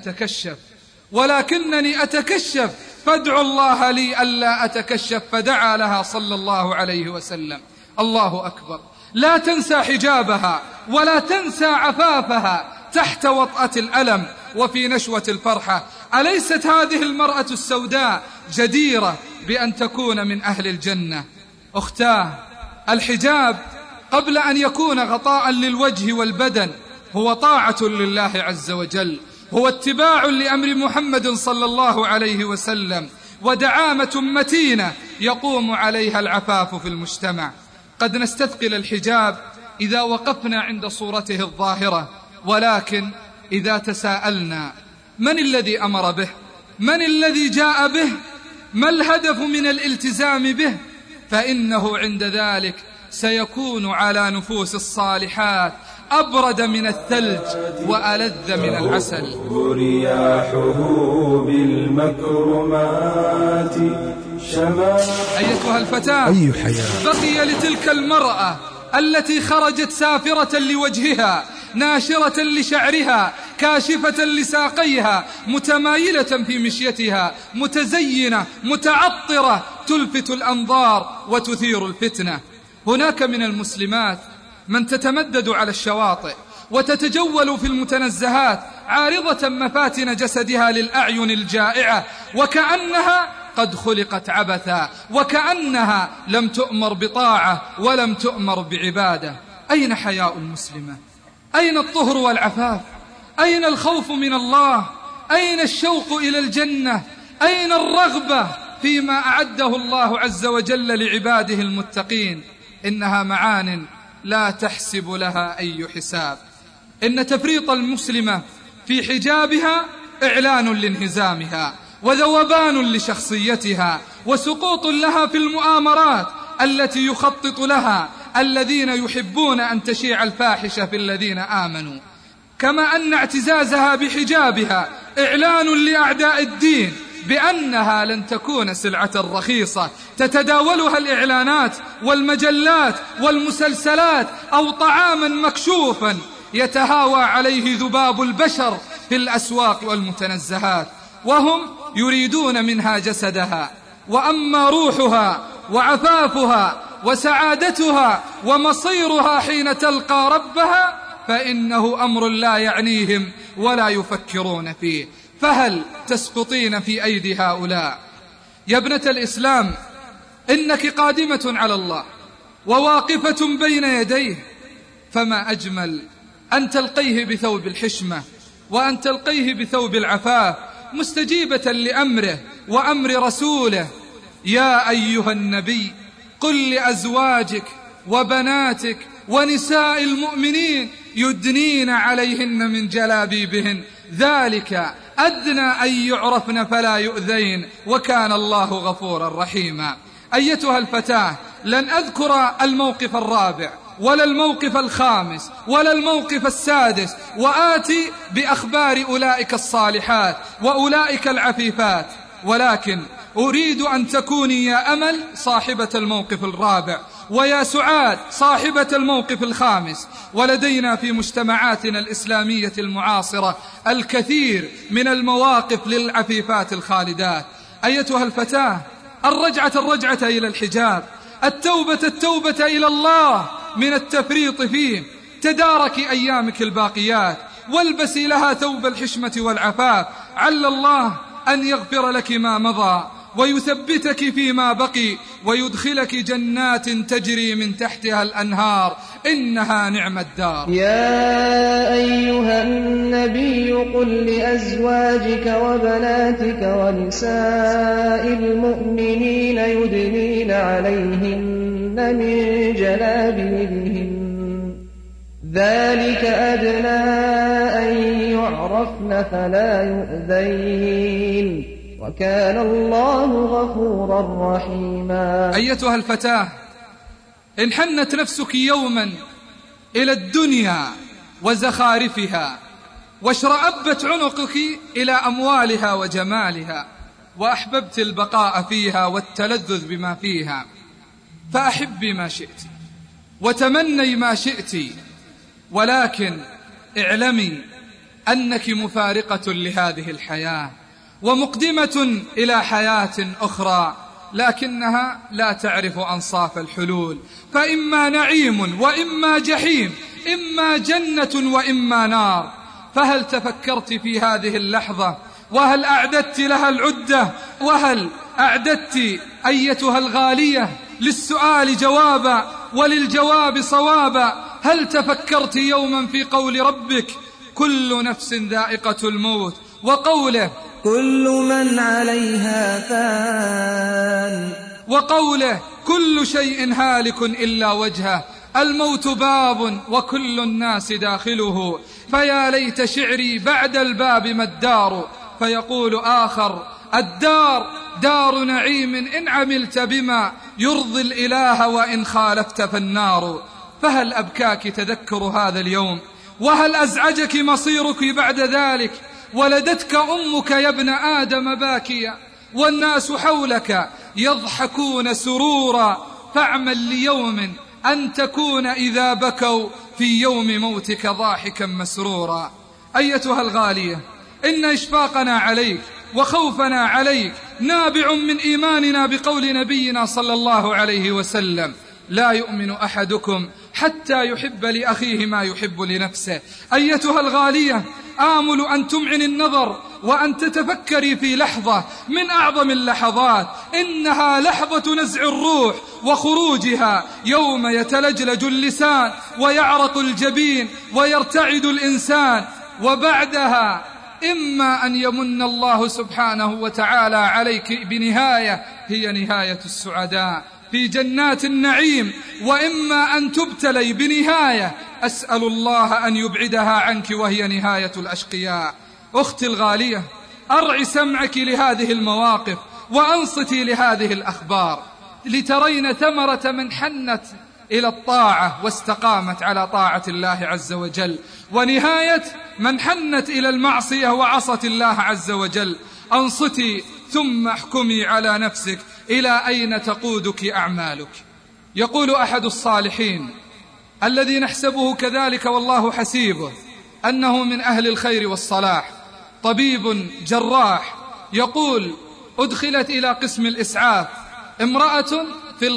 أتكشف فادعوا الله لي ألا أتكشف. فدعا لها صلى الله عليه وسلم. الله أكبر. لا تنسى حجابها ولا تنسى عفافها تحت وطأة الألم وفي نشوة الفرحة. أليست هذه المرأة السوداء جديرة بأن تكون من أهل الجنة؟ أختاه، الحجاب قبل أن يكون غطاء للوجه والبدن هو طاعة لله عز وجل، هو اتباع لأمر محمد صلى الله عليه وسلم، ودعامة متينة يقوم عليها العفاف في المجتمع. قد نستثقل الحجاب إذا وقفنا عند صورته الظاهرة، ولكن إذا تساءلنا من الذي أمر به؟ من الذي جاء به؟ ما الهدف من الالتزام به؟ فإنه عند ذلك سيكون على نفوس الصالحات أبرد من الثلج وألذ من العسل. رياحه بالمكرمات أيتها الفتاة، بقي لتلك المرأة التي خرجت سافرة لوجهها ناشرة لشعرها كاشفة لساقيها متمايلة في مشيتها متزينة متعطرة تلفت الأنظار وتثير الفتنة. هناك من المسلمات من تتمدد على الشواطئ وتتجول في المتنزهات عارضة مفاتن جسدها للأعين الجائعة وكأنها قد خلقت عبثا، وكأنها لم تؤمر بطاعة ولم تؤمر بعبادة. أين حياء المسلمة؟ أين الطهر والعفاف؟ أين الخوف من الله؟ أين الشوق إلى الجنة؟ أين الرغبة فيما أعده الله عز وجل لعباده المتقين؟ إنها معان لا تحسب لها أي حساب. إن تفريط المسلمة في حجابها إعلان لانهزامها وذوبان لشخصيتها وسقوط لها في المؤامرات التي يخطط لها الذين يحبون أن تشيع الفاحشة في الذين آمنوا. كما أن اعتزازها بحجابها إعلان لأعداء الدين بأنها لن تكون سلعة رخيصة تتداولها الإعلانات والمجلات والمسلسلات أو طعاما مكشوفا يتهاوى عليه ذباب البشر في الأسواق والمتنزهات، وهم يريدون منها جسدها. وأما روحها وعفافها وسعادتها ومصيرها حين تلقى ربها فإنه أمر لا يعنيهم ولا يفكرون فيه. فهل تسقطين في أيدي هؤلاء؟ يا ابنة الإسلام، إنك قادمة على الله وواقفة بين يديه، فما أجمل أن تلقيه بثوب الحشمة وأن تلقيه بثوب العفاف مستجيبة لأمره وأمر رسوله. يا أيها النبي قل لأزواجك وبناتك ونساء المؤمنين يدنين عليهن من جلابيبهن ذلك أدنى أن يعرفن فلا يؤذين وكان الله غفورا رحيما. أيتها الفتاة، لن أذكر الموقف الرابع ولا الموقف الخامس ولا الموقف السادس وآتي بأخبار أولئك الصالحات وأولئك العفيفات، ولكن أريد أن تكوني يا أمل صاحبة الموقف الرابع ويا سعاد صاحبة الموقف الخامس. ولدينا في مجتمعاتنا الإسلامية المعاصرة الكثير من المواقف للعفيفات الخالدات. أيتها الفتاة، الرجعة إلى الحجاب، التوبة إلى الله من التفريط فيه. تداركي أيامك الباقيات، والبسي لها ثوب الحشمة والعفاف، عل الله أن يغفر لك ما مضى ويثبتك فيما بقي ويدخلك جنات تجري من تحتها الأنهار، إنها نعم الدار. يا أيها النبي قل لأزواجك وبناتك ونساء المؤمنين يدنين عليهن من جلابيبهن ذلك أدنى أن يعرفن فلا يؤذين وكان الله غفورا رحيما. أيتها الفتاة، إن حنت نفسك يوما إلى الدنيا وزخارفها، واشرأبت عنقك إلى أموالها وجمالها، وأحببت البقاء فيها والتلذذ بما فيها، فأحبي ما شئت وتمني ما شئت، ولكن اعلمي أنك مفارقة لهذه الحياة ومقدمة إلى حياة أخرى، لكنها لا تعرف أنصاف الحلول، فإما نعيم وإما جحيم، إما جنة وإما نار. فهل تفكرت في هذه اللحظة؟ وهل أعددت لها العدة؟ وهل أعددت أيتها الغالية للسؤال جوابا وللجواب صوابا؟ هل تفكرت يوما في قول ربك كل نفس ذائقة الموت، وقوله كل من عليها فان، وقوله كل شيء هالك إلا وجهه، الموت باب وكل الناس داخله، فيا ليت شعري بعد الباب ما الدار، فيقول آخر الدار دار نعيم إن عملت بما يرضي الإله وإن خالفت فالنار. فهل أبكاك تذكر هذا اليوم؟ وهل أزعجك مصيرك بعد ذلك؟ ولدتك أمك يا ابن آدم باكيا، والناس حولك يضحكون سرورا، فاعمل ليوم أن تكون إذا بكوا في يوم موتك ضاحكا مسرورا. أيتها الغالية، إن إشفاقنا عليك وخوفنا عليك نابع من إيماننا بقول نبينا صلى الله عليه وسلم لا يؤمن أحدكم حتى يحب لأخيه ما يحب لنفسه. أيتها الغالية، آمل أن تمعن النظر وأن تتفكري في لحظة من أعظم اللحظات، إنها لحظة نزع الروح وخروجها، يوم يتلجلج اللسان ويعرق الجبين ويرتعد الإنسان، وبعدها إما أن يمن الله سبحانه وتعالى عليك بنهاية هي نهاية السعداء في جنات النعيم، وإما أن تبتلي بنهاية أسأل الله أن يبعدها عنك وهي نهاية الأشقياء. أختي الغالية، أرعي سمعك لهذه المواقف وأنصتي لهذه الأخبار، لترين ثمرة من حنت إلى الطاعة واستقامت على طاعة الله عز وجل، ونهاية من حنت إلى المعصية وعصت الله عز وجل. أنصتي ثم احكمي على نفسك إلى أين تقودك أعمالك. يقول أحد الصالحين الذي نحسبه كذلك والله حسيبه أنه من أهل الخير والصلاح، طبيب جراح، يقول أدخلت إلى قسم الإسعاف امرأة في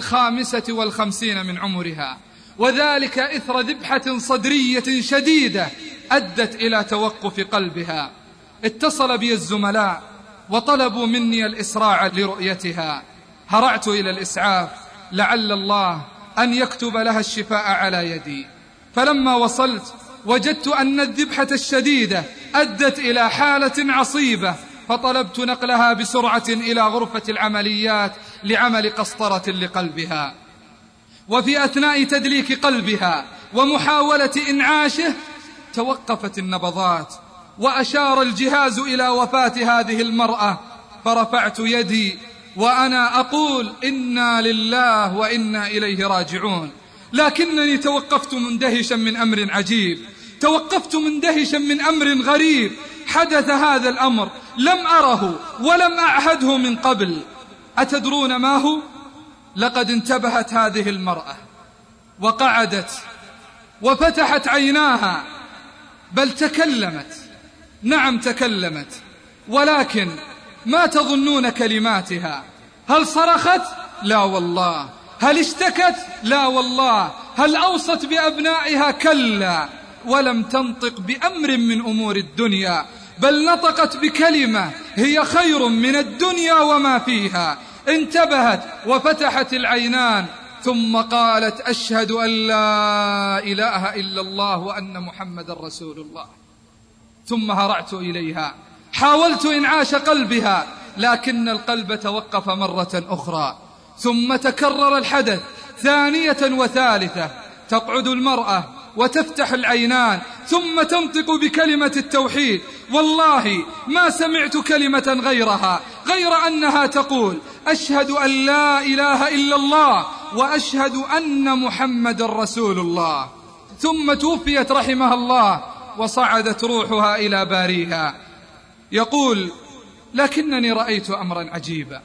55 من عمرها، وذلك إثر ذبحة صدرية شديدة أدت إلى توقف قلبها. اتصل بي الزملاء وطلبوا مني الإسراع لرؤيتها. هرعت إلى الإسعاف لعل الله أن يكتب لها الشفاء على يدي، فلما وصلت وجدت أن الذبحة الشديدة أدت إلى حالة عصيبة، فطلبت نقلها بسرعة إلى غرفة العمليات لعمل قسطرة لقلبها. وفي أثناء تدليك قلبها ومحاولة إنعاشه توقفت النبضات، وأشار الجهاز إلى وفاة هذه المرأة، فرفعت يدي وأنا أقول إنا لله وإنا إليه راجعون، لكنني توقفت مندهشا من أمر عجيب، توقفت مندهشا من أمر غريب. حدث هذا الأمر لم أره ولم أعهده من قبل. أتدرون ما هو؟ لقد انتبهت هذه المرأة وقعدت وفتحت عيناها، بل تكلمت. نعم تكلمت، ولكن ما تظنون كلماتها؟ هل صرخت؟ لا والله. هل اشتكت؟ لا والله. هل أوصت بأبنائها؟ كلا. ولم تنطق بأمر من أمور الدنيا، بل نطقت بكلمة هي خير من الدنيا وما فيها. انتبهت وفتحت العينان، ثم قالت: أشهد أن لا إله إلا الله وأن محمد رسول الله. ثم هرعت إليها، حاولت إنعاش قلبها، لكن القلب توقف مرة أخرى. ثم تكرر الحدث ثانية وثالثة. تقعد المرأة وتفتح العينان، ثم تنطق بكلمة التوحيد. والله ما سمعت كلمة غيرها، غير أنها تقول: أشهد أن لا إله إلا الله وأشهد أن محمد رسول الله. ثم توفيت رحمها الله، وصعدت روحها إلى باريها. يقول: لكنني رأيت أمرا عجيبا،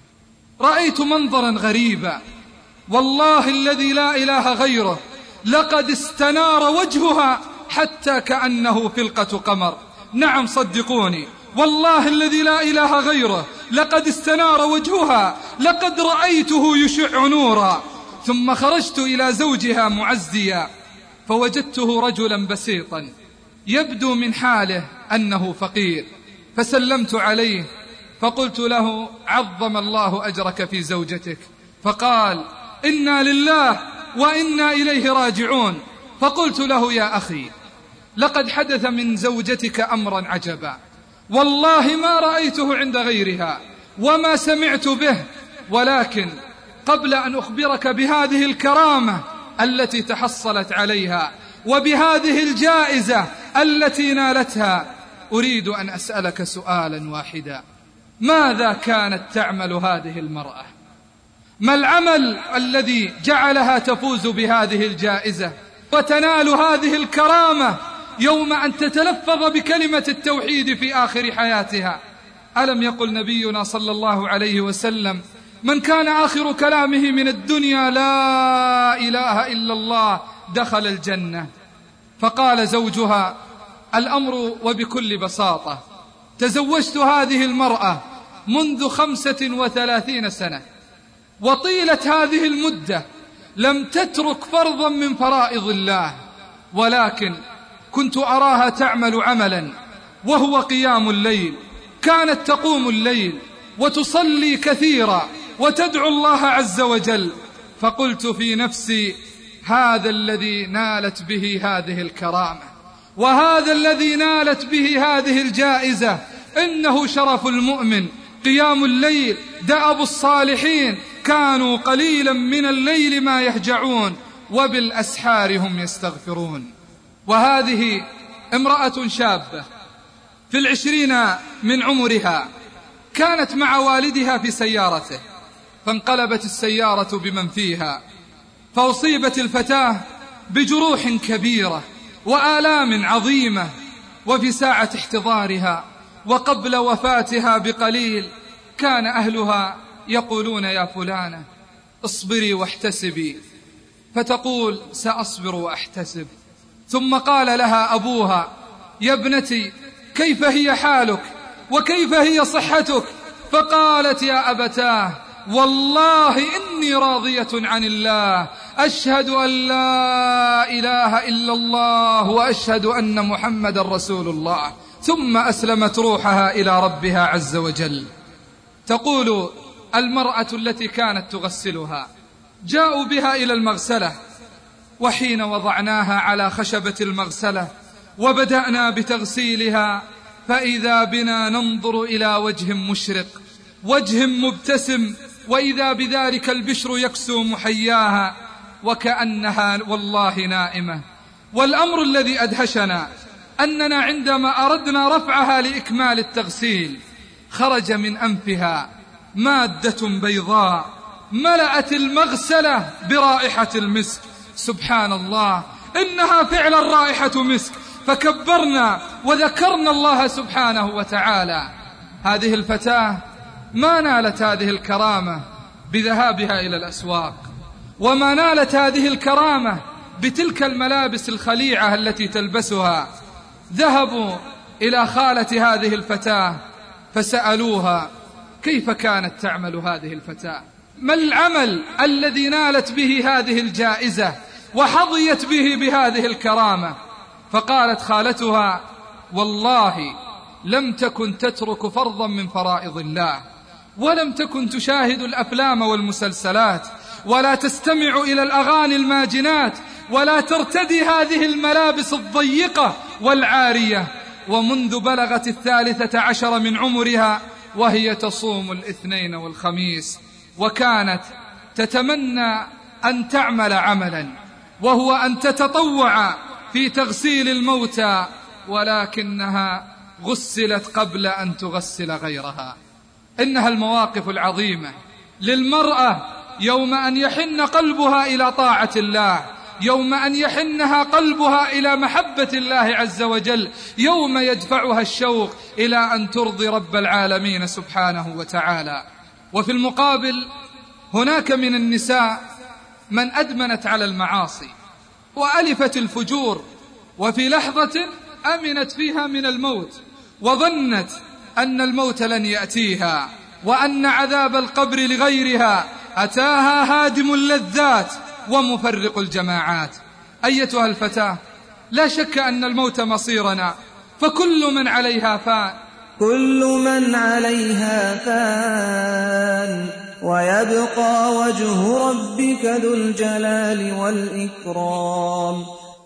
رأيت منظرا غريبا، والله الذي لا إله غيره، لقد استنار وجهها حتى كأنه فلقة قمر. نعم صدقوني، والله الذي لا إله غيره، لقد استنار وجهها، لقد رأيته يشع نورا. ثم خرجت إلى زوجها معزيا، فوجدته رجلا بسيطا، يبدو من حاله أنه فقير، فسلمت عليه فقلت له: عظم الله أجرك في زوجتك. فقال: إنا لله وإنا إليه راجعون. فقلت له: يا أخي، لقد حدث من زوجتك أمرا عجبا، والله ما رأيته عند غيرها وما سمعت به، ولكن قبل أن أخبرك بهذه الكرامة التي تحصلت عليها وبهذه الجائزة التي نالتها، أريد أن أسألك سؤالا واحدا: ماذا كانت تعمل هذه المرأة؟ ما العمل الذي جعلها تفوز بهذه الجائزة وتنال هذه الكرامة يوم أن تتلفظ بكلمة التوحيد في آخر حياتها؟ ألم يقل نبينا صلى الله عليه وسلم: من كان آخر كلامه من الدنيا لا إله إلا الله دخل الجنة؟ فقال زوجها: الأمر وبكل بساطة، تزوجت هذه المرأة منذ 35 سنة، وطيلة هذه المدة لم تترك فرضا من فرائض الله، ولكن كنت أراها تعمل عملا وهو قيام الليل. كانت تقوم الليل وتصلي كثيرا وتدعو الله عز وجل. فقلت في نفسي: هذا الذي نالت به هذه الكرامة، وهذا الذي نالت به هذه الجائزة، إنه شرف المؤمن. قيام الليل دأب الصالحين، كانوا قليلا من الليل ما يهجعون وبالأسحار هم يستغفرون. وهذه امرأة شابة في 20 من عمرها، كانت مع والدها في سيارته، فانقلبت السيارة بمن فيها، فأصيبت الفتاة بجروح كبيرة وآلام عظيمة. وفي ساعة احتضارها وقبل وفاتها بقليل، كان أهلها يقولون: يا فلانة اصبري واحتسبي، فتقول: سأصبر وأحتسب. ثم قال لها أبوها: يا ابنتي، كيف هي حالك وكيف هي صحتك؟ فقالت: يا أبتاه، والله إني راضية عن الله، أشهد أن لا إله إلا الله وأشهد أن محمد رسول الله. ثم أسلمت روحها إلى ربها عز وجل. تقول المرأة التي كانت تغسلها: جاءوا بها إلى المغسلة، وحين وضعناها على خشبة المغسلة وبدأنا بتغسيلها، فإذا بنا ننظر إلى وجه مشرق، وجه مبتسم، وإذا بذلك البشر يكسو محياها وكأنها والله نائمة. والأمر الذي أدهشنا أننا عندما أردنا رفعها لإكمال التغسيل، خرج من أنفها مادة بيضاء ملأت المغسلة برائحة المسك. سبحان الله، إنها فعلا رائحة مسك. فكبرنا وذكرنا الله سبحانه وتعالى. هذه الفتاة ما نالت هذه الكرامة بذهابها إلى الأسواق، وما نالت هذه الكرامة بتلك الملابس الخليعة التي تلبسها. ذهبوا إلى خالة هذه الفتاة فسألوها كيف كانت تعمل هذه الفتاة، ما العمل الذي نالت به هذه الجائزة وحظيت به بهذه الكرامة؟ فقالت خالتها والله لم تكن تترك فرضا من فرائض الله، ولم تكن تشاهد الأفلام والمسلسلات، ولا تستمع إلى الأغاني الماجنات، ولا ترتدي هذه الملابس الضيقة والعارية، ومنذ بلغت 13 من عمرها وهي تصوم الاثنين والخميس، وكانت تتمنى أن تعمل عملا وهو أن تتطوع في تغسيل الموتى، ولكنها غسلت قبل أن تغسل غيرها. إنها المواقف العظيمة للمرأة يوم أن يحن قلبها إلى طاعة الله، يوم أن يحنها قلبها إلى محبة الله عز وجل، يوم يدفعها الشوق إلى أن ترضي رب العالمين سبحانه وتعالى. وفي المقابل هناك من النساء من أدمنت على المعاصي وألفت الفجور، وفي لحظة أمنت فيها من الموت وظنت أن الموت لن يأتيها، وأن عذاب القبر لغيرها، أتاها هادم اللذات ومفرق الجماعات. أيتها الفتاة، لا شك أن الموت مصيرنا، فكل من عليها فان، كل من عليها فان، ويبقى وجه ربك ذو الجلال والإكرام.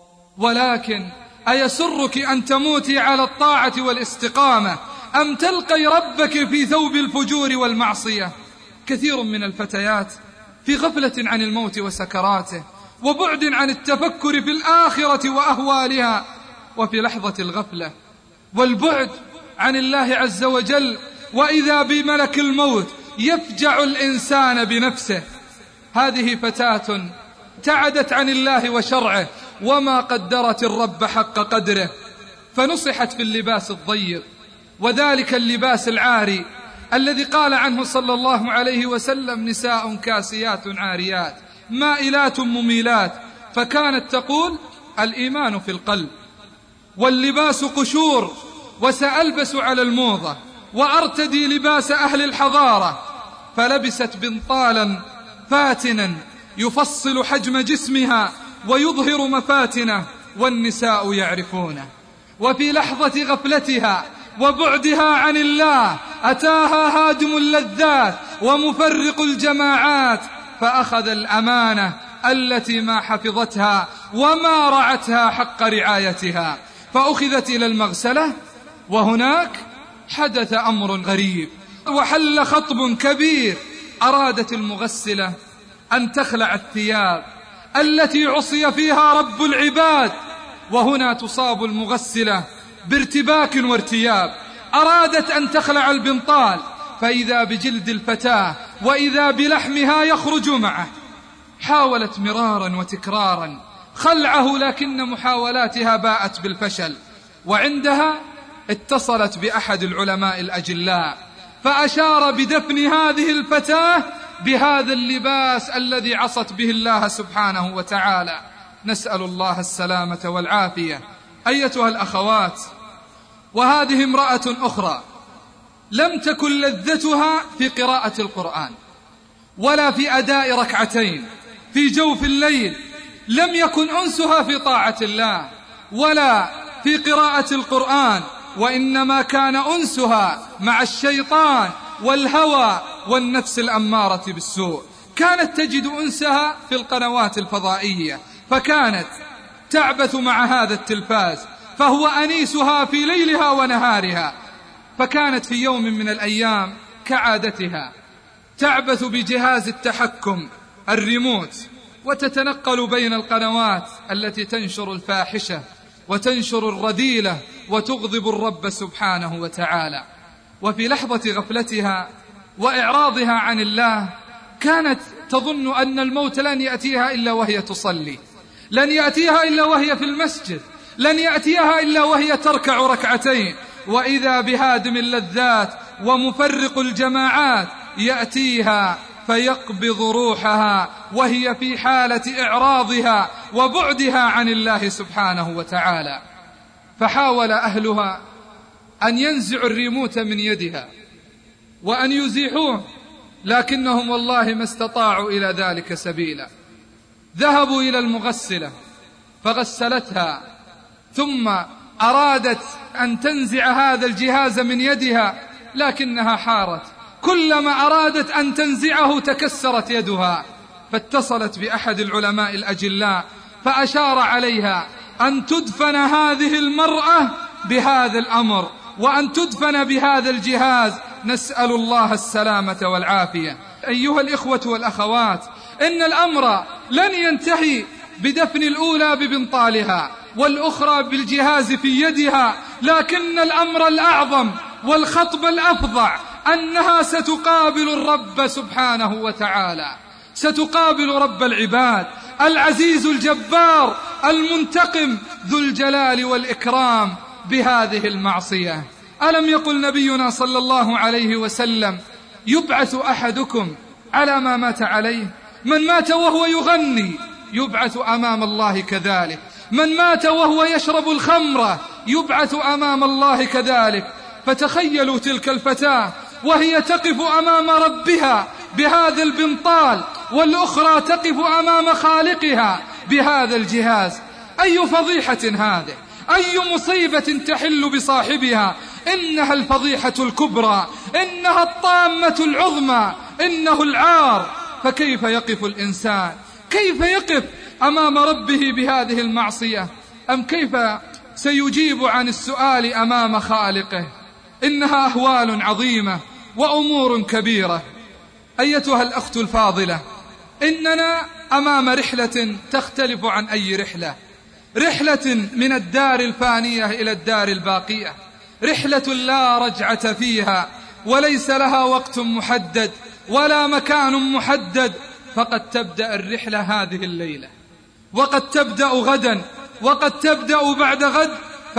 ولكن أيسرك أن تموتي على الطاعة والاستقامة أم تلقي ربك في ثوب الفجور والمعصية؟ كثير من الفتيات في غفلة عن الموت وسكراته، وبعد عن التفكر في الآخرة وأهوالها، وفي لحظة الغفلة والبعد عن الله عز وجل وإذا بملك الموت يفجع الإنسان بنفسه. هذه فتاة ابتعدت عن الله وشرعه وما قدرت الرب حق قدره، فنصحت في اللباس الضيق، وذلك اللباس العاري الذي قال عنه صلى الله عليه وسلم نساء كاسيات عاريات مائلات مميلات، فكانت تقول الإيمان في القلب واللباس قشور، وسألبس على الموضة وأرتدي لباس أهل الحضارة. فلبست بنطالا فاتنا يفصل حجم جسمها ويظهر مفاتنه، والنساء يعرفونه. وفي لحظة غفلتها وبعدها عن الله أتاها هادم اللذات ومفرق الجماعات، فأخذ الأمانة التي ما حفظتها وما رعتها حق رعايتها، فأخذت إلى المغسلة، وهناك حدث أمر غريب وحل خطب كبير. أرادت المغسلة أن تخلع الثياب التي عصي فيها رب العباد، وهنا تصاب المغسلة بارتباك وارتياب. أرادت أن تخلع البنطال، فإذا بجلد الفتاة وإذا بلحمها يخرج معه. حاولت مرارا وتكرارا خلعه، لكن محاولاتها باءت بالفشل، وعندها اتصلت بأحد العلماء الأجلاء فأشار بدفن هذه الفتاة بهذا اللباس الذي عصت به الله سبحانه وتعالى. نسأل الله السلامة والعافية. أيتها الأخوات، وهذه امرأة أخرى لم تكن لذتها في قراءة القرآن ولا في أداء ركعتين في جوف الليل، لم يكن أنسها في طاعة الله ولا في قراءة القرآن، وإنما كان أنسها مع الشيطان والهوى والنفس الأمارة بالسوء. كانت تجد أنسها في القنوات الفضائية، فكانت تعبث مع هذا التلفاز فهو أنيسها في ليلها ونهارها. فكانت في يوم من الأيام كعادتها تعبث بجهاز التحكم الريموت، وتتنقل بين القنوات التي تنشر الفاحشة وتنشر الرذيلة وتغضب الرب سبحانه وتعالى. وفي لحظة غفلتها وإعراضها عن الله كانت تظن أن الموت لن يأتيها إلا وهي تصلي، لن يأتيها إلا وهي في المسجد، لن يأتيها إلا وهي تركع ركعتين، وإذا بهادم اللذات ومفرق الجماعات يأتيها فيقبض روحها وهي في حالة إعراضها وبعدها عن الله سبحانه وتعالى. فحاول أهلها أن ينزعوا الريموت من يدها وأن يزيحوه، لكنهم والله ما استطاعوا إلى ذلك سبيلا. ذهبوا إلى المغسلة فغسلتها، ثم أرادت أن تنزع هذا الجهاز من يدها لكنها حارت، كلما أرادت أن تنزعه تكسرت يدها، فاتصلت بأحد العلماء الأجلاء فأشار عليها أن تدفن هذه المرأة بهذا الأمر وأن تدفن بهذا الجهاز، نسأل الله السلامة والعافية. أيها الإخوة والأخوات، إن الأمر لن ينتهي بدفن الأولى ببنطالها والأخرى بالجهاز في يدها، لكن الأمر الأعظم والخطب الأفظع أنها ستقابل الرب سبحانه وتعالى، ستقابل رب العباد العزيز الجبار المنتقم ذو الجلال والإكرام بهذه المعصية. ألم يقل نبينا صلى الله عليه وسلم: يبعث أحدكم على ما مات عليه؟ من مات وهو يغني يبعث أمام الله كذلك، من مات وهو يشرب الخمر يبعث أمام الله كذلك. فتخيلوا تلك الفتاة وهي تقف أمام ربها بهذا البنطال، والأخرى تقف أمام خالقها بهذا الجهاز. أي فضيحة هذه، أي مصيبة تحل بصاحبها. إنها الفضيحة الكبرى، إنها الطامة العظمى، إنه العار. فكيف يقف الإنسان، كيف يقف أمام ربه بهذه المعصية؟ أم كيف سيجيب عن السؤال أمام خالقه؟ إنها أهوال عظيمة وأمور كبيرة. أيتها الأخت الفاضلة، إننا أمام رحلة تختلف عن أي رحلة، رحلة من الدار الفانية إلى الدار الباقية، رحلة لا رجعة فيها، وليس لها وقت محدد ولا مكان محدد. فقد تبدأ الرحلة هذه الليلة، وقد تبدأ غدا، وقد تبدأ بعد غد.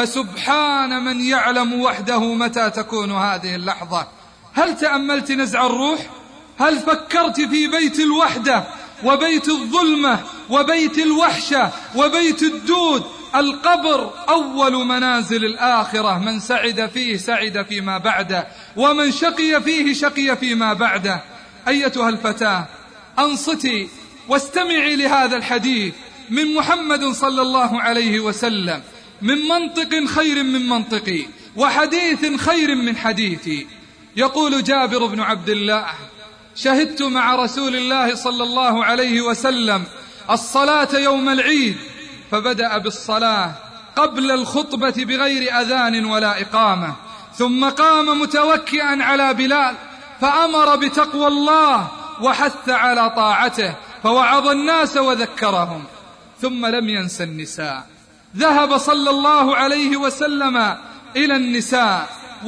فسبحان من يعلم وحده متى تكون هذه اللحظة. هل تأملت نزع الروح؟ هل فكرت في بيت الوحدة وبيت الظلمة وبيت الوحشة وبيت الدود؟ القبر أول منازل الآخرة، من سعد فيه سعد فيما بعده، ومن شقي فيه شقي فيما بعده. أيتها الفتاة، أنصتي واستمعي لهذا الحديث من محمد صلى الله عليه وسلم، من منطق خير من منطقي وحديث خير من حديثي. يقول جابر بن عبد الله: شهدت مع رسول الله صلى الله عليه وسلم الصلاة يوم العيد، فبدأ بالصلاة قبل الخطبة بغير أذان ولا إقامة، ثم قام متوكئا على بلال فأمر بتقوى الله وحث على طاعته، فوعظ الناس وذكرهم، ثم لم ينس النساء. ذهب صلى الله عليه وسلم إلى النساء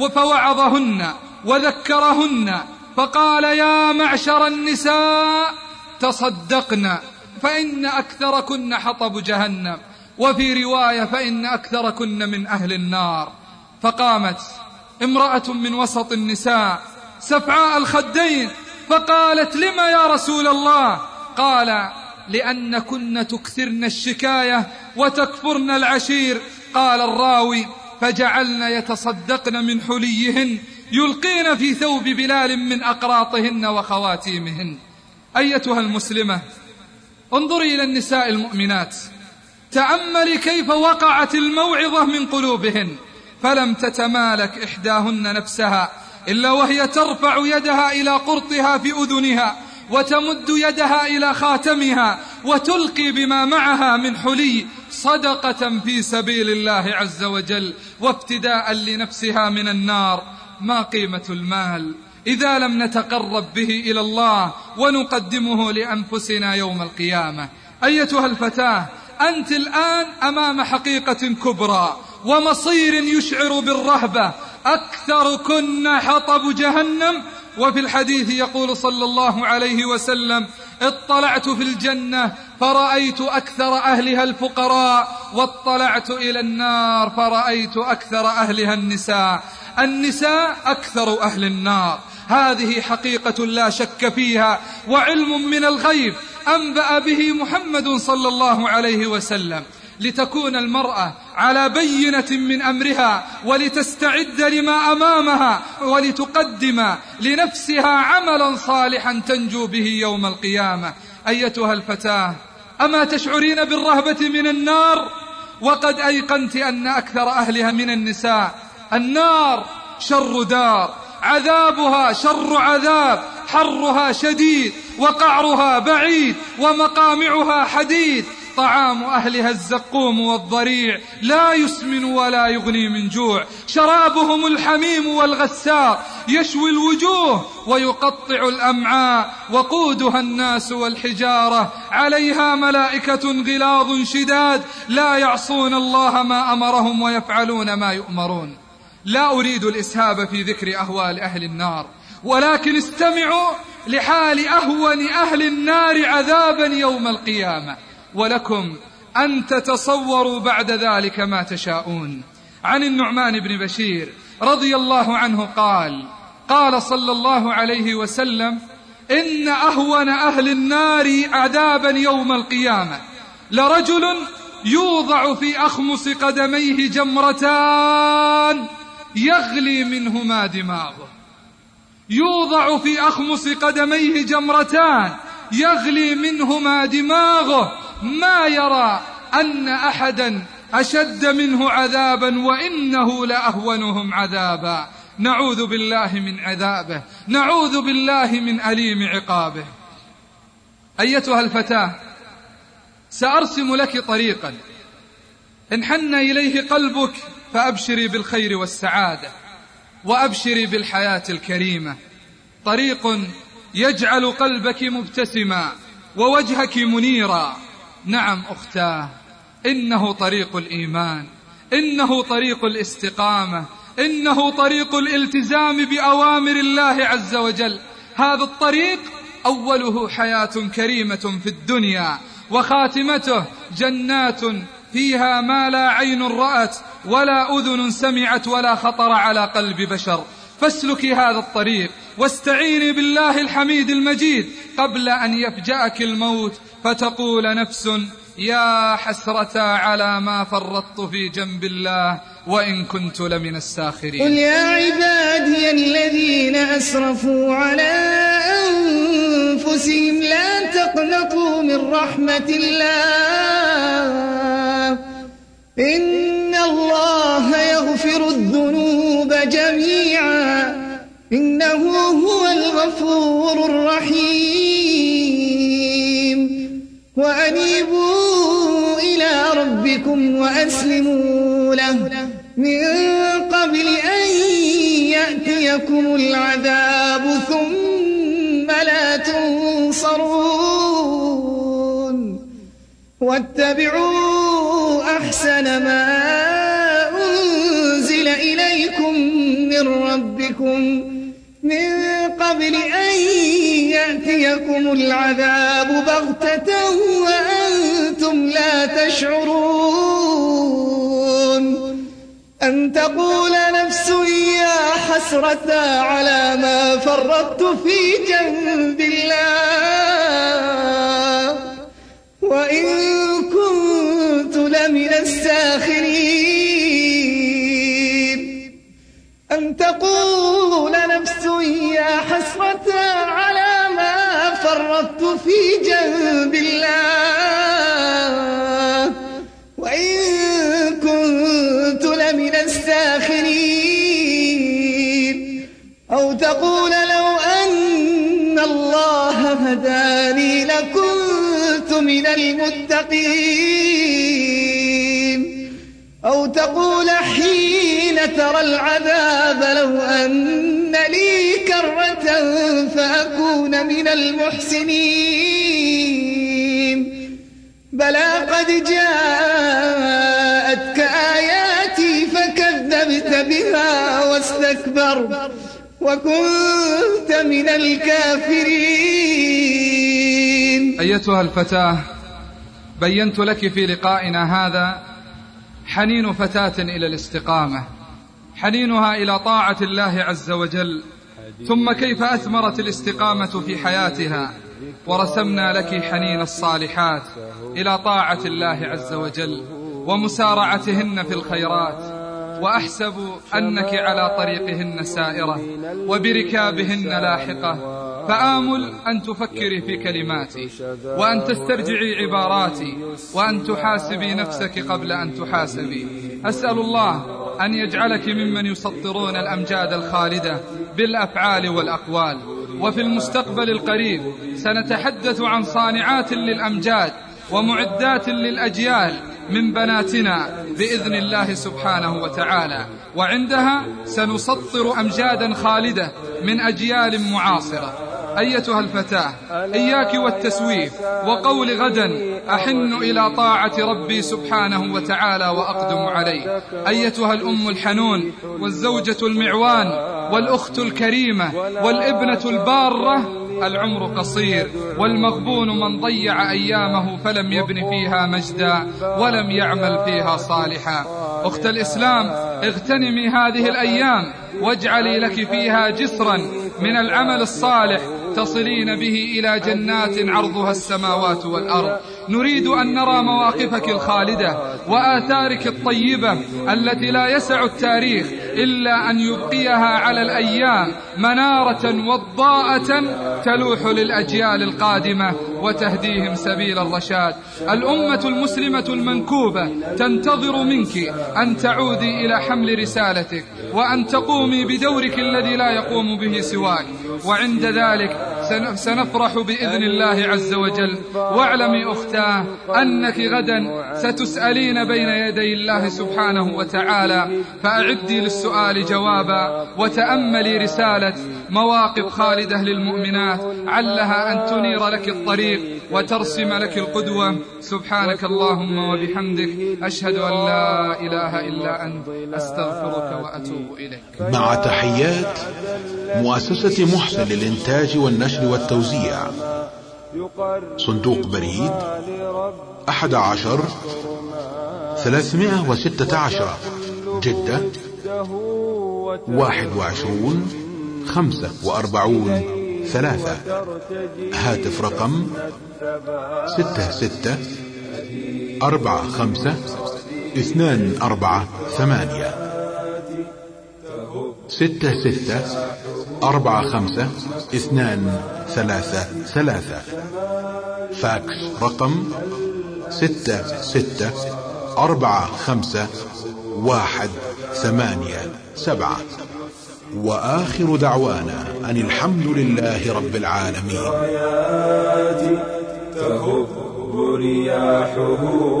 فوعظهن وذكرهن، فقال: يا معشر النساء تصدقن فإن أكثركن حطب جهنم، وفي رواية: فإن أكثركن من أهل النار. فقامت امرأة من وسط النساء سفعاء الخدين فقالت: لم يا رسول الله؟ قال: لأنكن تكثرن الشكاية وتكفرن العشير. قال الراوي: فجعلن يتصدقن من حليهن يلقين في ثوب بلال من أقراطهن وخواتيمهن. أيتها المسلمة، انظري إلى النساء المؤمنات، تأملي كيف وقعت الموعظة من قلوبهن، فلم تتمالك إحداهن نفسها إلا وهي ترفع يدها إلى قرطها في أذنها، وتمد يدها إلى خاتمها، وتلقي بما معها من حلي صدقة في سبيل الله عز وجل، وافتداء لنفسها من النار. ما قيمة المال إذا لم نتقرب به إلى الله ونقدمه لأنفسنا يوم القيامة؟ أيتها الفتاة، أنت الآن أمام حقيقة كبرى ومصير يشعر بالرهبة. أكثركن حطب جهنم. وفي الحديث يقول صلى الله عليه وسلم: اطلعت في الجنة فرأيت أكثر أهلها الفقراء، واطلعت إلى النار فرأيت أكثر أهلها النساء. النساء أكثر أهل النار، هذه حقيقة لا شك فيها، وعلم من الغيب أنبأ به محمد صلى الله عليه وسلم، لتكون المرأة على بينة من أمرها، ولتستعد لما أمامها، ولتقدم لنفسها عملا صالحا تنجو به يوم القيامة. أيتها الفتاة، أما تشعرين بالرهبة من النار وقد أيقنت أن أكثر أهلها من النساء؟ النار شر دار، عذابها شر عذاب، حرها شديد، وقعرها بعيد، ومقامعها حديد، طعام أهلها الزقوم والضريع، لا يسمن ولا يغني من جوع، شرابهم الحميم والغساق، يشوي الوجوه ويقطع الأمعاء، وقودها الناس والحجارة، عليها ملائكة غلاظ شداد لا يعصون الله ما أمرهم ويفعلون ما يؤمرون. لا أريد الإسهاب في ذكر أهوال أهل النار، ولكن استمعوا لحال أهون أهل النار عذابا يوم القيامة، ولكم أن تتصوروا بعد ذلك ما تشاءون. عن النعمان بن بشير رضي الله عنه قال صلى الله عليه وسلم: إن أهون أهل النار عذابا يوم القيامة لرجل يوضع في أخمص قدميه جمرتان يغلي منهما دماغه. يوضع في أخمص قدميه جمرتان يغلي منهما دماغه، ما يرى أن أحدا أشد منه عذابا، وإنه لأهونهم عذابا. نعوذ بالله من عذابه، نعوذ بالله من أليم عقابه. أيتها الفتاة، سأرسم لك طريقا إن حن إليه قلبك فأبشري بالخير والسعادة، وأبشري بالحياة الكريمة. طريق يجعل قلبك مبتسما ووجهك منيرا. نعم أختاه، إنه طريق الإيمان، إنه طريق الاستقامة، إنه طريق الالتزام بأوامر الله عز وجل. هذا الطريق أوله حياة كريمة في الدنيا، وخاتمته جنات فيها ما لا عين رأت ولا أذن سمعت ولا خطر على قلب بشر. فاسلكي هذا الطريق، واستعيني بالله الحميد المجيد قبل أن يفجأك الموت، فتقول نفس: يا حسرة على ما فرطت في جنب الله وإن كنت لمن الساخرين. قل يا عبادي الذين أسرفوا على أنفسهم لا تقنطوا من رحمة الله، إن الله يغفر الذنوب جميعا، إنه هو الغفور الرحيم. وأنيبوا إلى ربكم وأسلموا له من قبل أن يأتيكم العذاب ثم لا تنصرون. واتبعوا أحسن ما أنزل إليكم من ربكم من قبل أن يأتيكم العذاب بغتة وأنتم لا تشعرون. أن تقول نفس: يا حسرة على ما فرطت في جنب الله وإن كنت لمن الساخرين. أن تقول نفس: يا حسرة على ما فرطت في جنب الله وإن كنت لمن الساخرين. أو تقول: لو أن الله هداني لكنت من المتقين. أو تقول حين ترى العذاب: لو أن لي كرة فأكون من المحسنين. بلى قد جاءتك آياتي فكذبت بها واستكبرت وكنت من الكافرين. أيتها الفتاة، بينت لك في لقائنا هذا حنين فتاة إلى الاستقامة، حنينها إلى طاعة الله عز وجل، ثم كيف أثمرت الاستقامة في حياتها، ورسمنا لك حنين الصالحات إلى طاعة الله عز وجل ومسارعتهن في الخيرات، وأحسب أنك على طريقهن سائرة وبركابهن لاحقة، فآمل أن تفكري في كلماتي وأن تسترجعي عباراتي وأن تحاسبي نفسك قبل أن تحاسبي. أسأل الله أن يجعلك ممن يسطرون الأمجاد الخالدة بالأفعال والأقوال. وفي المستقبل القريب سنتحدث عن صانعات للأمجاد ومعدات للأجيال من بناتنا بإذن الله سبحانه وتعالى، وعندها سنسطر أمجادا خالدة من أجيال معاصرة. أيتها الفتاة، إياك والتسويف وقول غدا أحن إلى طاعة ربي سبحانه وتعالى وأقدم عليه. أيتها الأم الحنون والزوجة المعوان والأخت الكريمة والابنة البارة، العمر قصير، والمغبون من ضيع أيامه فلم يبن فيها مجدا ولم يعمل فيها صالحا. أخت الإسلام، اغتنمي هذه الأيام واجعلي لك فيها جسرا من العمل الصالح تصلين به إلى جنات عرضها السماوات والأرض. نريد أن نرى مواقفك الخالدة وآثارك الطيبة التي لا يسع التاريخ إلا أن يبقيها على الأيام منارة وضاءة تلوح للأجيال القادمة وتهديهم سبيل الرشاد. الأمة المسلمة المنكوبة تنتظر منك أن تعودي إلى حمل رسالتك وأن تقومي بدورك الذي لا يقوم به سواك، وعند ذلك سنفرح بإذن الله عز وجل. واعلمي أختاه أنك غدا ستسألين بين يدي الله سبحانه وتعالى، فأعدي للسؤال جوابا وتأملي رسالة مواقف خالدة للمؤمنات علها أن تنير لك الطريق وترسم لك القدوة. سبحانك اللهم وبحمدك، أشهد أن لا إله إلا أنت، أستغفرك وأتوب إليك. مع تحيات مؤسسة محسن للإنتاج والنشر والتوزيع، صندوق بريد 11316 جدة 21/45/3. هاتف رقم 66452448 66452453. فاكس رقم 66451887. وآخر دعوانا أن الحمد لله رب العالمين. تهب رياحه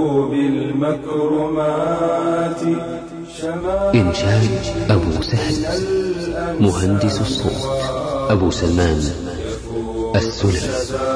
بالمكرمات. إنشاد أبو سهل، مهندس الصوت أبو سلمان السلمي.